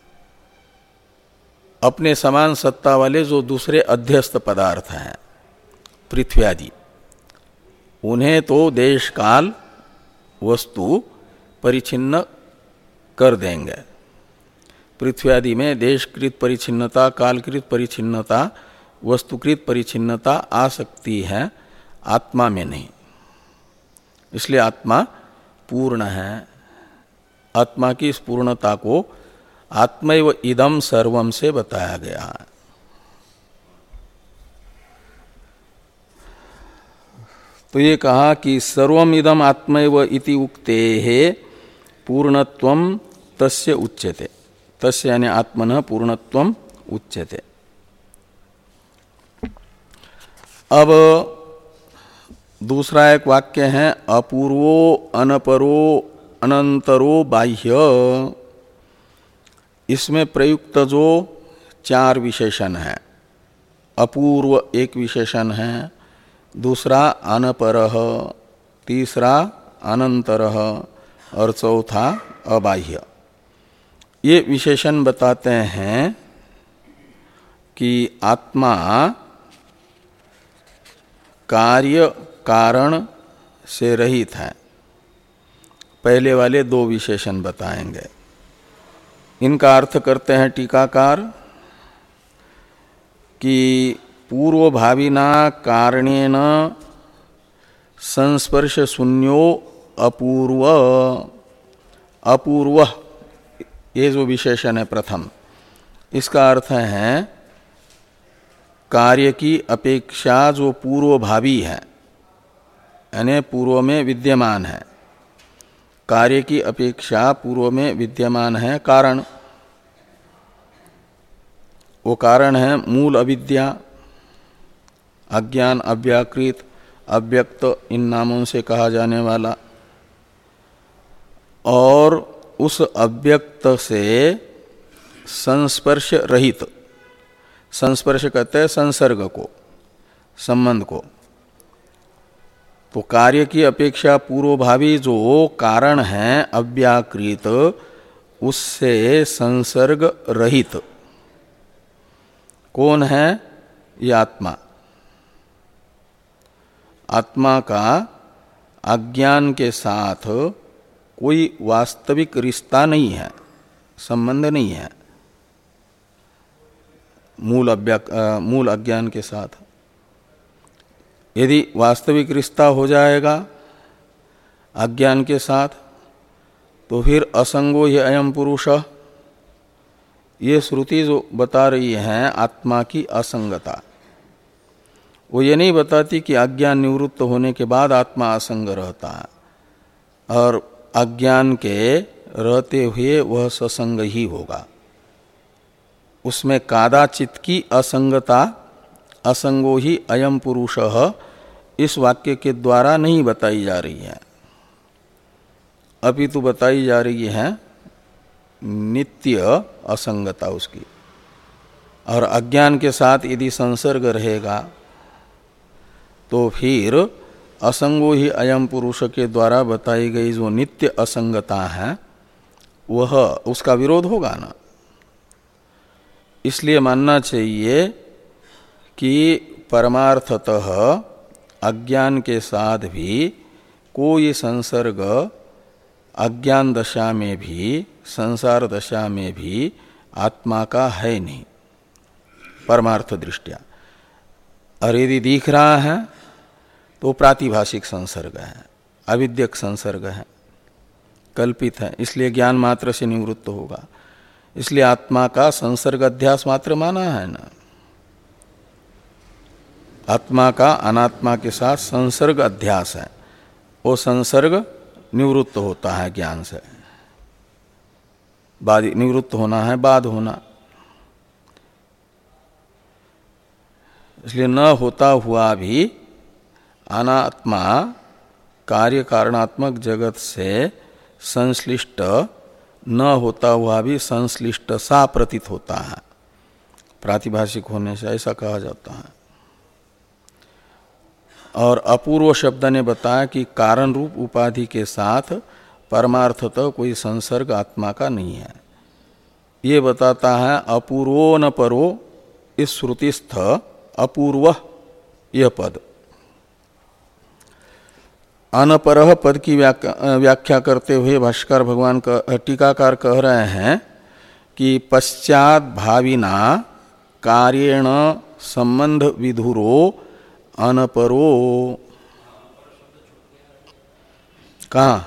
अपने समान सत्ता वाले जो दूसरे अध्यस्त पदार्थ हैं पृथ्वी आदि, उन्हें तो देश काल वस्तु परिच्छिन्न कर देंगे। पृथ्वी आदि में देशकृत परिच्छिन्नता, कालकृत परिच्छिन्नता, वस्तुकृत परिच्छिन्नता आ सकती है, आत्मा में नहीं। इसलिए आत्मा पूर्ण है। आत्मा की इस पूर्णता को आत्मैव इदम सर्वम से बताया गया है। तो ये कहा कि सर्वम इदम आत्मैव इति उक्तेः पूर्णत्वम तस्य उच्यते। तस्य यानी आत्मनः पूर्णत्वम उच्यते। अब दूसरा एक वाक्य है अपूर्वो अनपरो अनंतरो बाह्य इसमें प्रयुक्त जो चार विशेषण हैं, अपूर्व एक विशेषण है, दूसरा अनपरः, तीसरा अनंतरः और चौथा अबाह्य, ये विशेषण बताते हैं कि आत्मा कार्य कारण से रहित है। पहले वाले दो विशेषण बताएंगे। इनका अर्थ करते हैं टीकाकार कि पूर्वभाविना कारणेन संस्पर्श शून्यो अपूर्व, अपूर्व ये जो विशेषण है प्रथम, इसका अर्थ है कार्य की अपेक्षा जो पूर्वभावी है, यानी पूर्व में विद्यमान है, कार्य की अपेक्षा पूर्व में विद्यमान है कारण। वो कारण है मूल अविद्या, अज्ञान, अव्याकृत, अव्यक्त, इन नामों से कहा जाने वाला। और उस अव्यक्त से संस्पर्श रहित, संस्पर्श कहते हैं संसर्ग को, संबंध को। तो कार्य की अपेक्षा पूर्वभावी जो कारण है अव्याकृत, उससे संसर्ग रहित कौन है? ये आत्मा। आत्मा का अज्ञान के साथ कोई वास्तविक रिश्ता नहीं है, संबंध नहीं है मूल अव्या मूल अज्ञान के साथ। यदि वास्तविक रिश्ता हो जाएगा अज्ञान के साथ, तो फिर असंगो ही अयम पुरुष, ये श्रुति जो बता रही है आत्मा की असंगता, वो ये नहीं बताती कि अज्ञान निवृत्त होने के बाद आत्मा असंग रहता है और अज्ञान के रहते हुए वह ससंग ही होगा। उसमें कादाचित की असंगता, असंगो ही अयम पुरुषः, इस वाक्य के द्वारा नहीं बताई जा रही है, अपितु बताई जा रही है नित्य असंगता उसकी। और अज्ञान के साथ यदि संसर्ग रहेगा तो फिर असंगो ही अयम पुरुष के द्वारा बताई गई जो नित्य असंगता है वह उसका विरोध होगा ना। इसलिए मानना चाहिए कि परमार्थतः अज्ञान के साथ भी कोई संसर्ग अज्ञान दशा में भी, संसार दशा में भी आत्मा का है नहीं परमार्थ दृष्टिया। और यदि दिख रहा है तो प्रातिभाषिक संसर्ग है, अविद्यक संसर्ग है, कल्पित है, इसलिए ज्ञान मात्र से निवृत्त होगा। इसलिए आत्मा का संसर्ग अध्यास मात्र माना है ना। आत्मा का अनात्मा के साथ संसर्ग अध्यास है, वो संसर्ग निवृत्त होता है ज्ञान से। बाद निवृत्त होना है बाद होना, इसलिए न होता हुआ भी अनात्मा कार्य कारणात्मक जगत से संश्लिष्ट, न होता हुआ भी संश्लिष्ट सा प्रतीत होता है प्रातिभाषिक होने से, ऐसा कहा जाता है। और अपूर्व शब्द ने बताया कि कारण रूप उपाधि के साथ परमार्थतः कोई संसर्ग आत्मा का नहीं है। ये बताता है अपूर्वो न परो, इस श्रुतिस्थ अपूर्व यह पद। अनपरह पद की व्याख्या, व्याख्या करते हुए भाष्कर भगवान का टीकाकार कह रहे हैं कि पश्चात भाविना कार्येण संबंध विधुरो अनपरो। कहाँ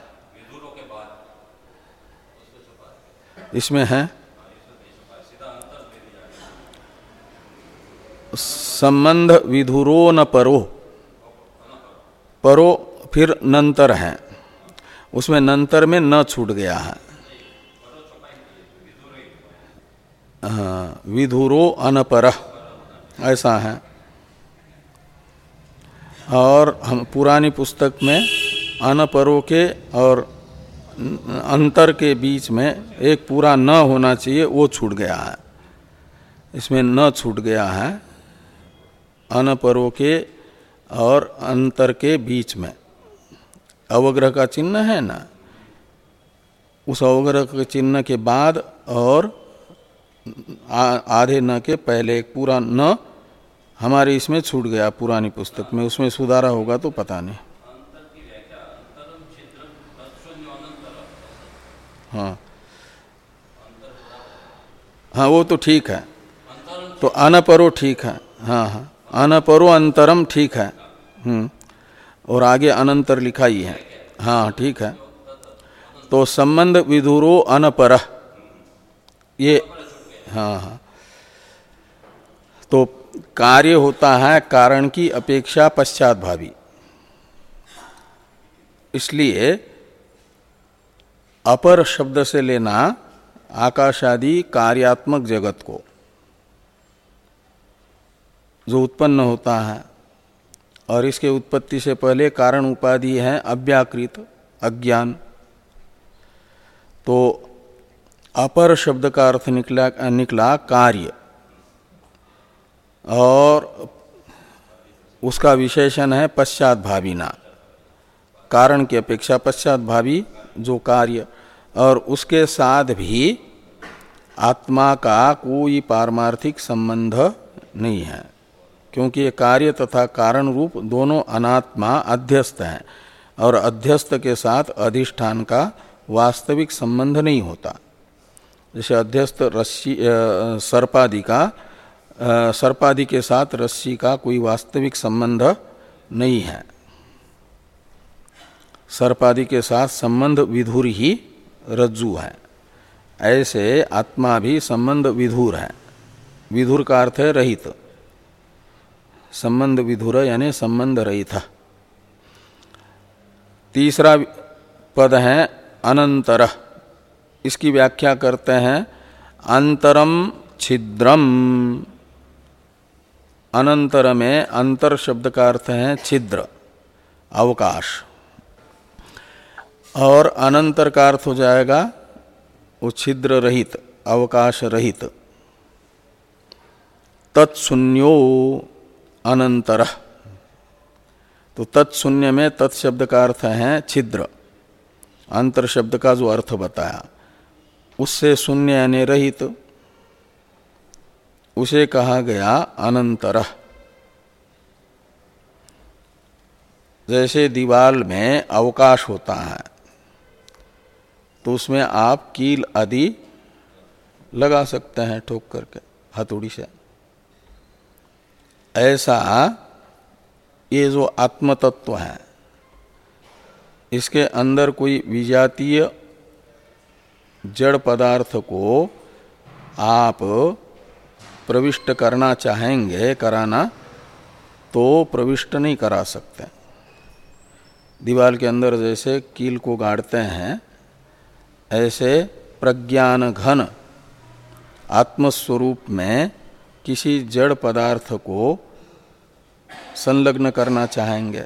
इसमें है संबंध विधुरो न परो, परो फिर नंतर है, उसमें नंतर में न छूट गया है। हाँ, विधुरो अनपरः ऐसा है। और हम पुरानी पुस्तक में अनपरो के और अंतर के बीच में एक पूरा न होना चाहिए, वो छूट गया है। इसमें न छूट गया है अनपरों के और अंतर के बीच में अवग्रह का चिन्ह है ना, उस अवग्रह के चिन्ह के बाद और आधे न के पहले एक पूरा न हमारे इसमें छूट गया पुरानी पुस्तक में, उसमें सुधारा होगा तो पता नहीं। हाँ हाँ वो तो ठीक है, तो अनपरो ठीक है। हाँ हाँ अनपरो अंतरम ठीक है। हम्म और आगे अनंतर लिखा ही है। हाँ ठीक है। तो संबंध विधुरो अनपर, ये हाँ हाँ तो कार्य होता है कारण की अपेक्षा पश्चात भावी, इसलिए अपर शब्द से लेना आकाशादि कार्यात्मक जगत को जो उत्पन्न होता है, और इसके उत्पत्ति से पहले कारण उपाधि है अव्याकृत अज्ञान। तो अपर शब्द का अर्थ निकला निकला कार्य, और उसका विशेषण है पश्चात भाविना, कारण की अपेक्षा पश्चात भावी जो कार्य, और उसके साथ भी आत्मा का कोई पारमार्थिक संबंध नहीं है, क्योंकि ये कार्य तथा कारण रूप दोनों अनात्मा अध्यस्त हैं, और अध्यस्त के साथ अधिष्ठान का वास्तविक संबंध नहीं होता। जैसे अध्यस्त रस्सी सर्पादि का सर्पादि के साथ रस्सी का कोई वास्तविक संबंध नहीं है, सर्पादि के साथ संबंध विधुर ही रज्जु है। ऐसे आत्मा भी संबंध विधुर है। विधुर का अर्थ है रहित, संबंध विधुर यानी संबंध रहित। तीसरा पद है अनंतर, इसकी व्याख्या करते हैं अंतरम छिद्रम। अनंतर में अंतर शब्द का अर्थ है छिद्र, अवकाश, और अनंतर का अर्थ हो जाएगा वो छिद्र रहित, अवकाश रहित। तत्शून्यो अनंतर, तो तत्शून्य में तत्शब्द का अर्थ है छिद्र, अंतर शब्द का जो अर्थ बताया उससे शून्य यानी रहित, उसे कहा गया अनंतर। जैसे दीवाल में अवकाश होता है तो उसमें आप कील आदि लगा सकते हैं ठोक करके हथौड़ी से। ऐसा ये जो आत्मतत्व है, इसके अंदर कोई विजातीय जड़ पदार्थ को आप प्रविष्ट करना चाहेंगे, कराना, तो प्रविष्ट नहीं करा सकते। दीवार के अंदर जैसे कील को गाड़ते हैं, ऐसे प्रज्ञान घन आत्मस्वरूप में किसी जड़ पदार्थ को संलग्न करना चाहेंगे,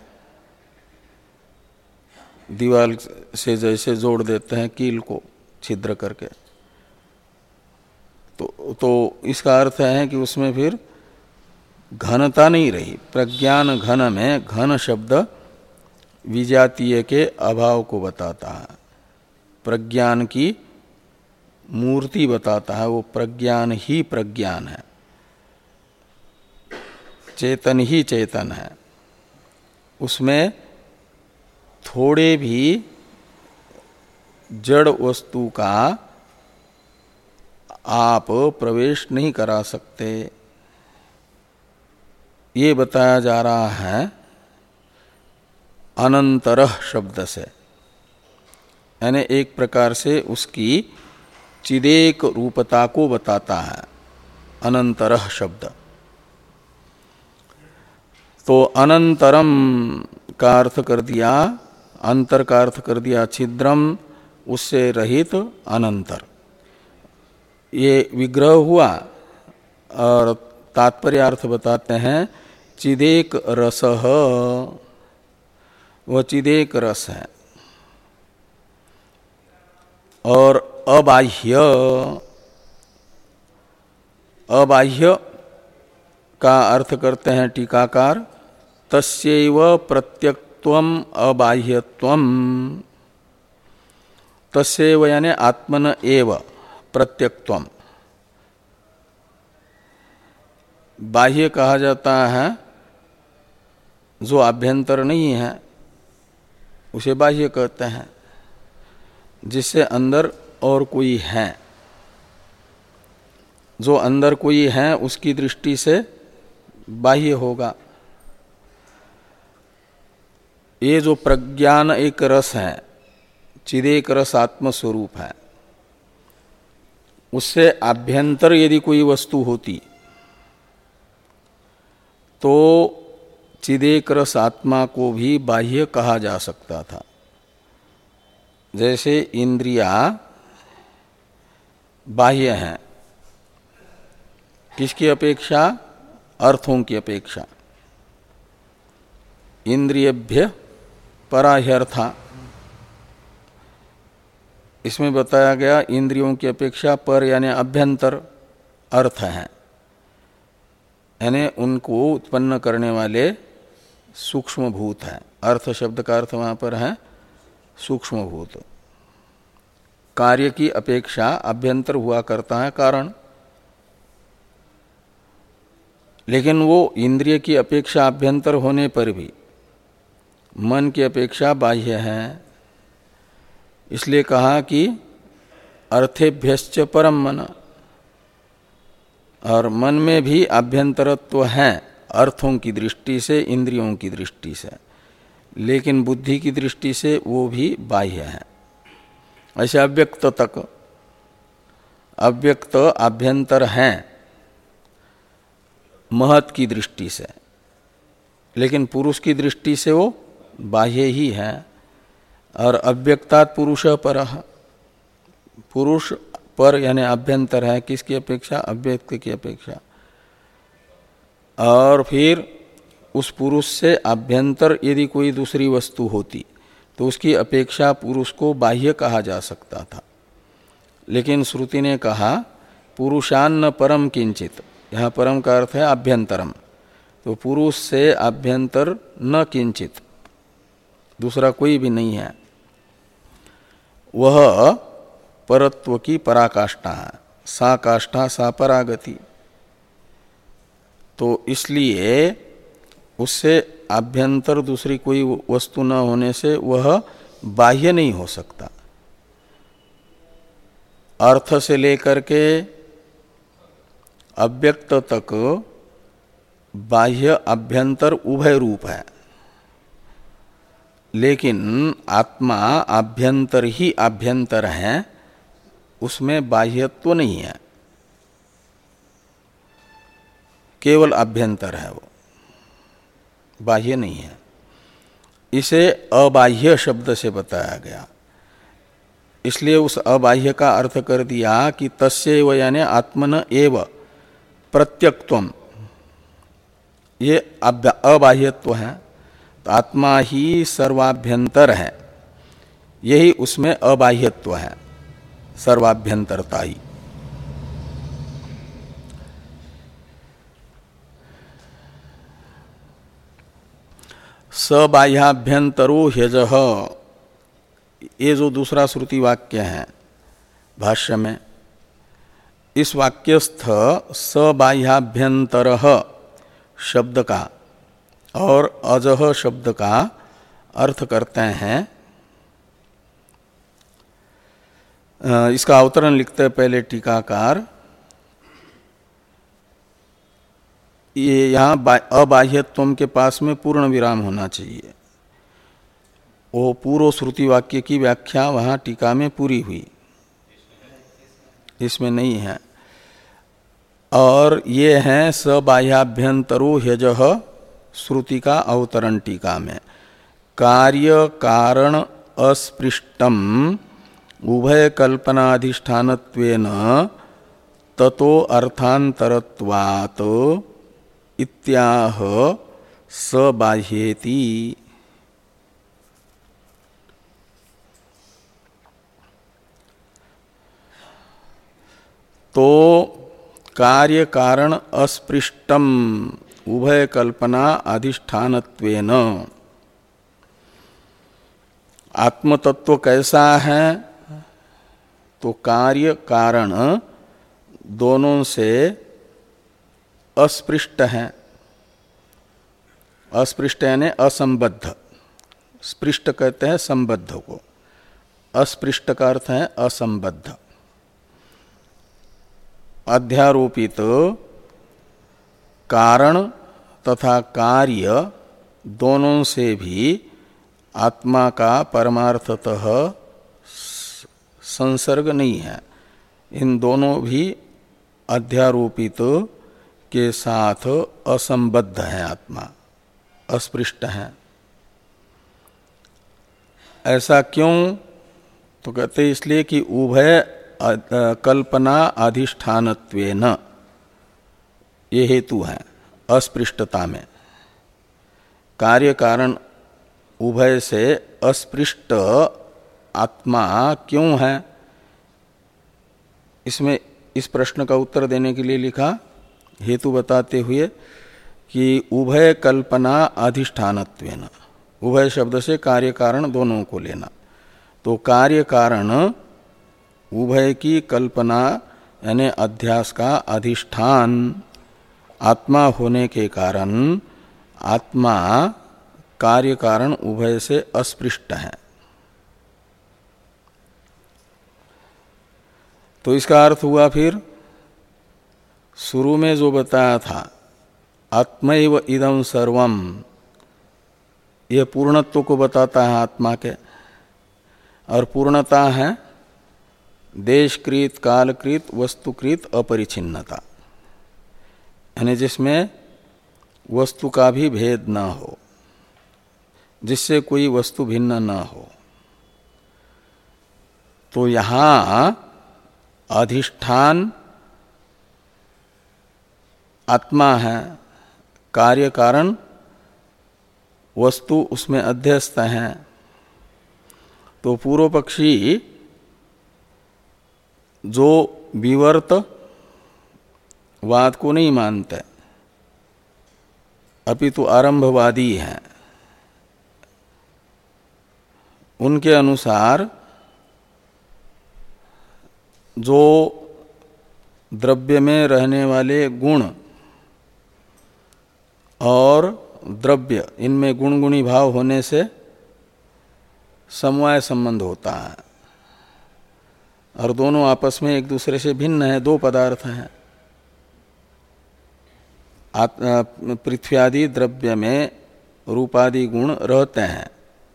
दीवार से जैसे जोड़ देते हैं कील को छिद्र करके, तो तो इसका अर्थ है कि उसमें फिर घनता नहीं रही। प्रज्ञान घन में घन शब्द विजातीय के अभाव को बताता है, प्रज्ञान की मूर्ति बताता है। वो प्रज्ञान ही प्रज्ञान है, चेतन ही चेतन है। उसमें थोड़े भी जड़ वस्तु का आप प्रवेश नहीं करा सकते। ये बताया जा रहा है अनंतरः शब्द से, यानी एक प्रकार से उसकी चिदेक रूपता को बताता है अनंतरः शब्द। तो अनंतरम का अर्थ कर दिया, अंतर का अर्थ कर दिया छिद्रम, उससे रहित अनंतर। ये विग्रह हुआ, और तात्पर्य अर्थ बताते हैं चिदेक रसः, वह चिदेक रस है। और अबाह्य, अबाह्य का अर्थ करते हैं टीकाकार तस्यैव प्रत्यक्त्वम अबाह्यत्वम। तस्यैव यानी आत्मन एव प्रत्यक्त्वम। बाह्य कहा जाता है जो आभ्यंतर नहीं है उसे बाह्य कहते हैं, जिससे अंदर और कोई है। जो अंदर कोई है उसकी दृष्टि से बाह्य होगा। ये जो प्रज्ञान एक रस है, चिदेक रस आत्म स्वरूप है, उससे आभ्यंतर यदि कोई वस्तु होती तो चिदेक रस आत्मा को भी बाह्य कहा जा सकता था। जैसे इंद्रिया बाह्य हैं, किसकी अपेक्षा? अर्थों की अपेक्षा। इंद्रियभ्य पराह्यर्था, इसमें बताया गया इंद्रियों की अपेक्षा पर यानी अभ्यंतर अर्थ है, यानी उनको उत्पन्न करने वाले सूक्ष्म भूत है। अर्थ शब्द का अर्थ वहां पर है सूक्ष्म भूत। कार्य की अपेक्षा अभ्यंतर हुआ करता है कारण, लेकिन वो इंद्रिय की अपेक्षा अभ्यंतर होने पर भी मन की अपेक्षा बाह्य है। इसलिए कहा कि अर्थेभ्यश्च परम मन, और मन में भी आभ्यंतरत्व है अर्थों की दृष्टि से, इंद्रियों की दृष्टि से, लेकिन बुद्धि की दृष्टि से वो भी बाह्य है। ऐसे अव्यक्त तक, अव्यक्त आभ्यंतर हैं महत की दृष्टि से, लेकिन पुरुष की दृष्टि से वो बाह्य ही है। और अव्यक्तात् पुरुष परः, पुरुष पर यानी अभ्यंतर है किसकी अपेक्षा? अव्यक्त की अपेक्षा। और फिर उस पुरुष से अभ्यंतर यदि कोई दूसरी वस्तु होती तो उसकी अपेक्षा पुरुष को बाह्य कहा जा सकता था, लेकिन श्रुति ने कहा पुरुषान्न परम किंचित। यहाँ परम का अर्थ है अभ्यंतरम, तो पुरुष से अभ्यंतर न किंचित, दूसरा कोई भी नहीं है। वह परत्व की पराकाष्ठा है, सा काष्ठा सा परागति। तो इसलिए उससे आभ्यंतर दूसरी कोई वस्तु न होने से वह बाह्य नहीं हो सकता। अर्थ से लेकर के अव्यक्त तक बाह्य अभ्यंतर उभय रूप है, लेकिन आत्मा आभ्यंतर ही आभ्यंतर है, उसमें बाह्यत्व नहीं है, केवल आभ्यंतर है, वो बाह्य नहीं है। इसे अबाह्य शब्द से बताया गया। इसलिए उस अबाह्य का अर्थ कर दिया कि तस्यैव यानी आत्मन एव प्रत्यक्त्वम, ये अबाह्यत्व है। तो आत्मा ही सर्वाभ्यंतर है, यही उसमें अबाह्यत्व है, सर्वाभ्यंतरता ही। सबाह्याभ्यंतरो ह्यजः, ये जो दूसरा श्रुति वाक्य है भाष्य में, इस वाक्यस्थ सबाह्याभ्यंतरः शब्द का और अजह शब्द का अर्थ करते हैं। इसका अवतरण लिखते हैं पहले टीकाकार, ये यहाँ अबाह्यत्वम के पास में पूर्ण विराम होना चाहिए। वो पूर्व श्रुति वाक्य की व्याख्या वहाँ टीका में पूरी हुई, इसमें नहीं है। और ये है सबाह्याभ्यंतरो ह्यजः श्रुति का अवतरण टीका में। कार्य कारण अस्पृष्टम उभय कल्पनाधिष्ठानत्वेन ततो अर्थांतरत्वात् इत्याह सबाह्येति। तो कार्य कारण अस्पृष्टम उभय कल्पना अधिष्ठानत्वेन, आत्मतत्व कैसा है? तो कार्य कारण दोनों से अस्पृष्ट है। अस्पृष्ट यानी असंबद्ध, स्पृष्ट कहते हैं संबद्ध को, अस्पृष्ट का अर्थ है असंबद्ध। अध्यारोपित कारण तथा कार्य दोनों से भी आत्मा का परमार्थतः संसर्ग नहीं है। इन दोनों भी अध्यारोपित के साथ असंबद्ध है, आत्मा अस्पृष्ट है। ऐसा क्यों? तो कहते इसलिए कि उभय कल्पना अधिष्ठानत्वेन, ये हेतु है अस्पृष्टता में। कार्य कारण उभय से अस्पृष्ट आत्मा क्यों है? इसमें इस प्रश्न का उत्तर देने के लिए लिखा हेतु बताते हुए कि उभय कल्पना अधिष्ठानत्वेन, उभय शब्द से कार्य कारण दोनों को लेना। तो कार्य कारण उभय की कल्पना यानी अध्यास का अधिष्ठान आत्मा होने के कारण आत्मा कार्य कारण उभय से अस्पृष्ट है। तो इसका अर्थ हुआ फिर शुरू में जो बताया था आत्मैव इदं सर्वम, यह पूर्णत्व को बताता है आत्मा के, और पूर्णता है देशकृत कालकृत वस्तुकृत अपरिछिन्नता, यानी जिसमें वस्तु का भी भेद न हो, जिससे कोई वस्तु भिन्न न हो। तो यहाँ अधिष्ठान आत्मा है, कार्य कारण वस्तु उसमें अध्यस्त है। तो पूर्व पक्षी जो विवर्त वाद को नहीं मानते अपितु आरंभवादी हैं, उनके अनुसार जो द्रव्य में रहने वाले गुण और द्रव्य, इनमें गुण गुणी भाव होने से समवाय संबंध होता है, और दोनों आपस में एक दूसरे से भिन्न है, दो पदार्थ हैं। पृथ्वी आदि द्रव्य में रूपादि गुण रहते हैं,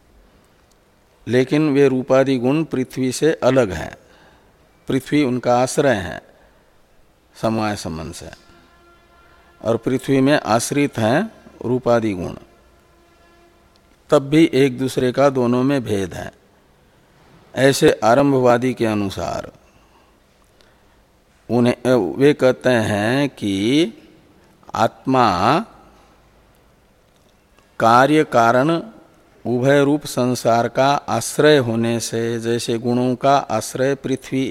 लेकिन वे रूपादि गुण पृथ्वी से अलग हैं, पृथ्वी उनका आश्रय है समवाय संबंध से, और पृथ्वी में आश्रित हैं रूपादि गुण, तब भी एक दूसरे का दोनों में भेद है। ऐसे आरंभवादी के अनुसार उन्हें वे कहते हैं कि आत्मा कार्य कारण उभय रूप संसार का आश्रय होने से, जैसे गुणों का आश्रय पृथ्वी,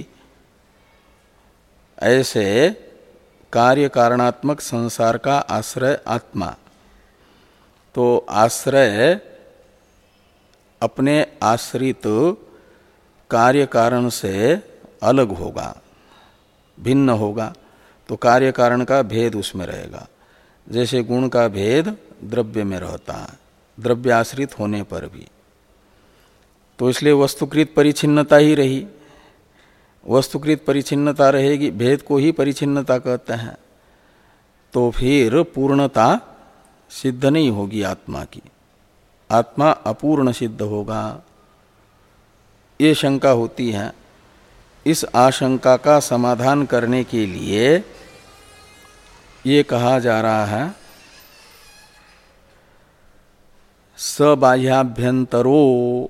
ऐसे कार्य कारणात्मक संसार का आश्रय आत्मा। तो आश्रय अपने आश्रित कार्य कारण से अलग होगा, भिन्न होगा, तो कार्य कारण का भेद उसमें रहेगा। जैसे गुण का भेद द्रव्य में रहता है, द्रव्य आश्रित होने पर भी, तो इसलिए वस्तुकृत परिच्छिन्नता ही रही। वस्तुकृत परिच्छिन्नता रहेगी, भेद को ही परिच्छिन्नता कहते हैं, तो फिर पूर्णता सिद्ध नहीं होगी आत्मा की, आत्मा अपूर्ण सिद्ध होगा। ये शंका होती है। इस आशंका का समाधान करने के लिए ये कहा जा रहा है सबाह्याभ्यंतरो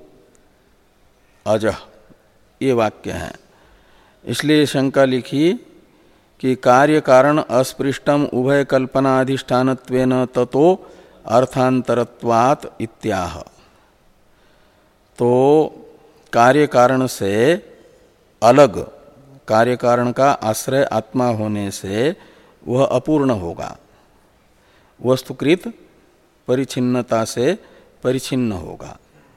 अजः, ये वाक्य है। इसलिए शंका लिखी कि कार्य कारण अस्पृष्टम उभय कल्पना अधिष्ठानत्वेन ततो अर्थांतरत्वात् इत्याह। तो कार्य कारण से अलग कार्य कारण का आश्रय आत्मा होने से वह अपूर्ण होगा, वस्तुकृत परिच्छिन्नता से परिच्छिन्न होगा।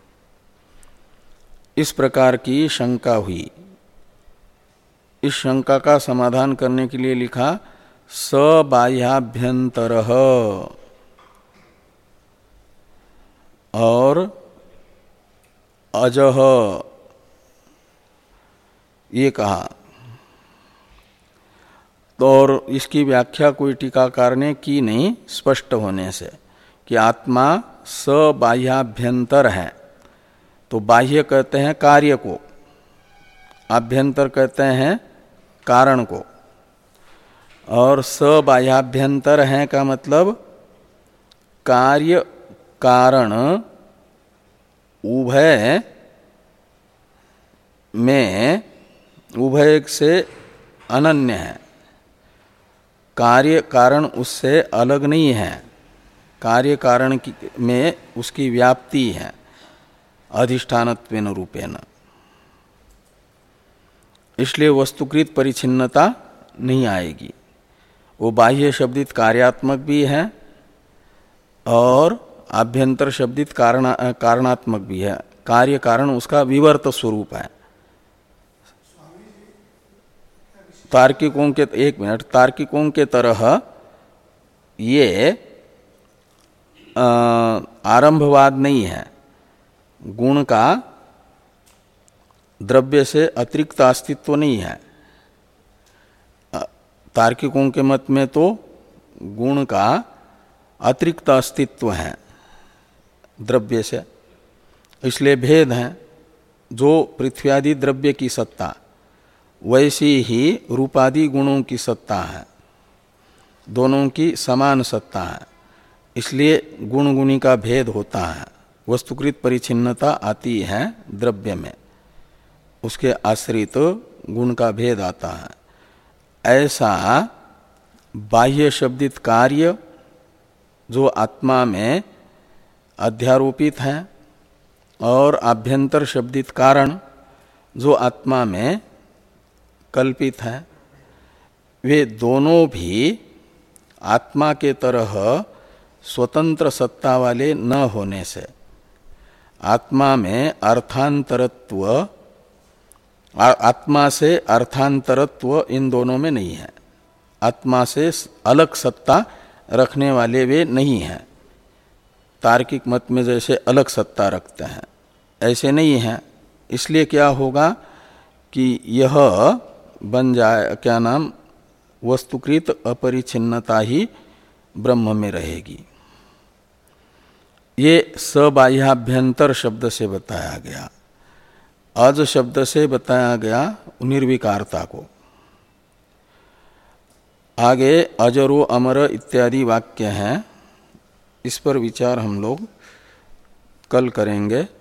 इस प्रकार की शंका हुई। इस शंका का समाधान करने के लिए लिखा सबाह्याभ्यंतरः और अजः, ये कहा। तो और इसकी व्याख्या कोई टीकाकार ने की नहीं, स्पष्ट होने से कि आत्मा सबाह्याभ्यंतर है। तो बाह्य कहते हैं कार्य को, आभ्यंतर कहते हैं कारण को, और सबाह्याभ्यंतर है का मतलब कार्य कारण उभय में, उभय से अनन्य है। कार्य कारण उससे अलग नहीं है, कार्य कारण की में उसकी व्याप्ति है अधिष्ठानत्वेन रूपेण। इसलिए वस्तुकृत परिच्छिन्नता नहीं आएगी। वो बाह्य शब्दित कार्यात्मक भी है और आभ्यंतर शब्दित कारण कारणात्मक भी है। कार्य कारण उसका विवर्त स्वरूप है। तार्किकों के, एक मिनट, तार्किकों के तरह ये आरंभवाद नहीं है। गुण का द्रव्य से अतिरिक्त अस्तित्व नहीं है। तार्किकों के मत में तो गुण का अतिरिक्त अस्तित्व है द्रव्य से, इसलिए भेद है। जो पृथ्वी आदि द्रव्य की सत्ता, वैसी ही रूपादि गुणों की सत्ता है, दोनों की समान सत्ता है। इसलिए गुण गुणी का भेद होता है। वस्तुकृत परिच्छिन्नता आती है द्रव्य में, उसके आश्रित गुण का भेद आता है। ऐसा बाह्य शब्दित कार्य जो आत्मा में अध्यारोपित है और आभ्यंतर शब्दित कारण जो आत्मा में कल्पित है, वे दोनों भी आत्मा के तरह स्वतंत्र सत्ता वाले न होने से आत्मा में अर्थांतरत्व, आत्मा से अर्थांतरत्व इन दोनों में नहीं है। आत्मा से अलग सत्ता रखने वाले वे नहीं हैं। तार्किक मत में जैसे अलग सत्ता रखते हैं, ऐसे नहीं है। इसलिए क्या होगा कि यह बन जाए, क्या नाम, वस्तुकृत अपरिच्छिन्नता ही ब्रह्म में रहेगी। ये सबाह्याभ्यंतर शब्द से बताया गया। अज शब्द से बताया गया निर्विकारता को। आगे अजरो अमर इत्यादि वाक्य हैं, इस पर विचार हम लोग कल करेंगे।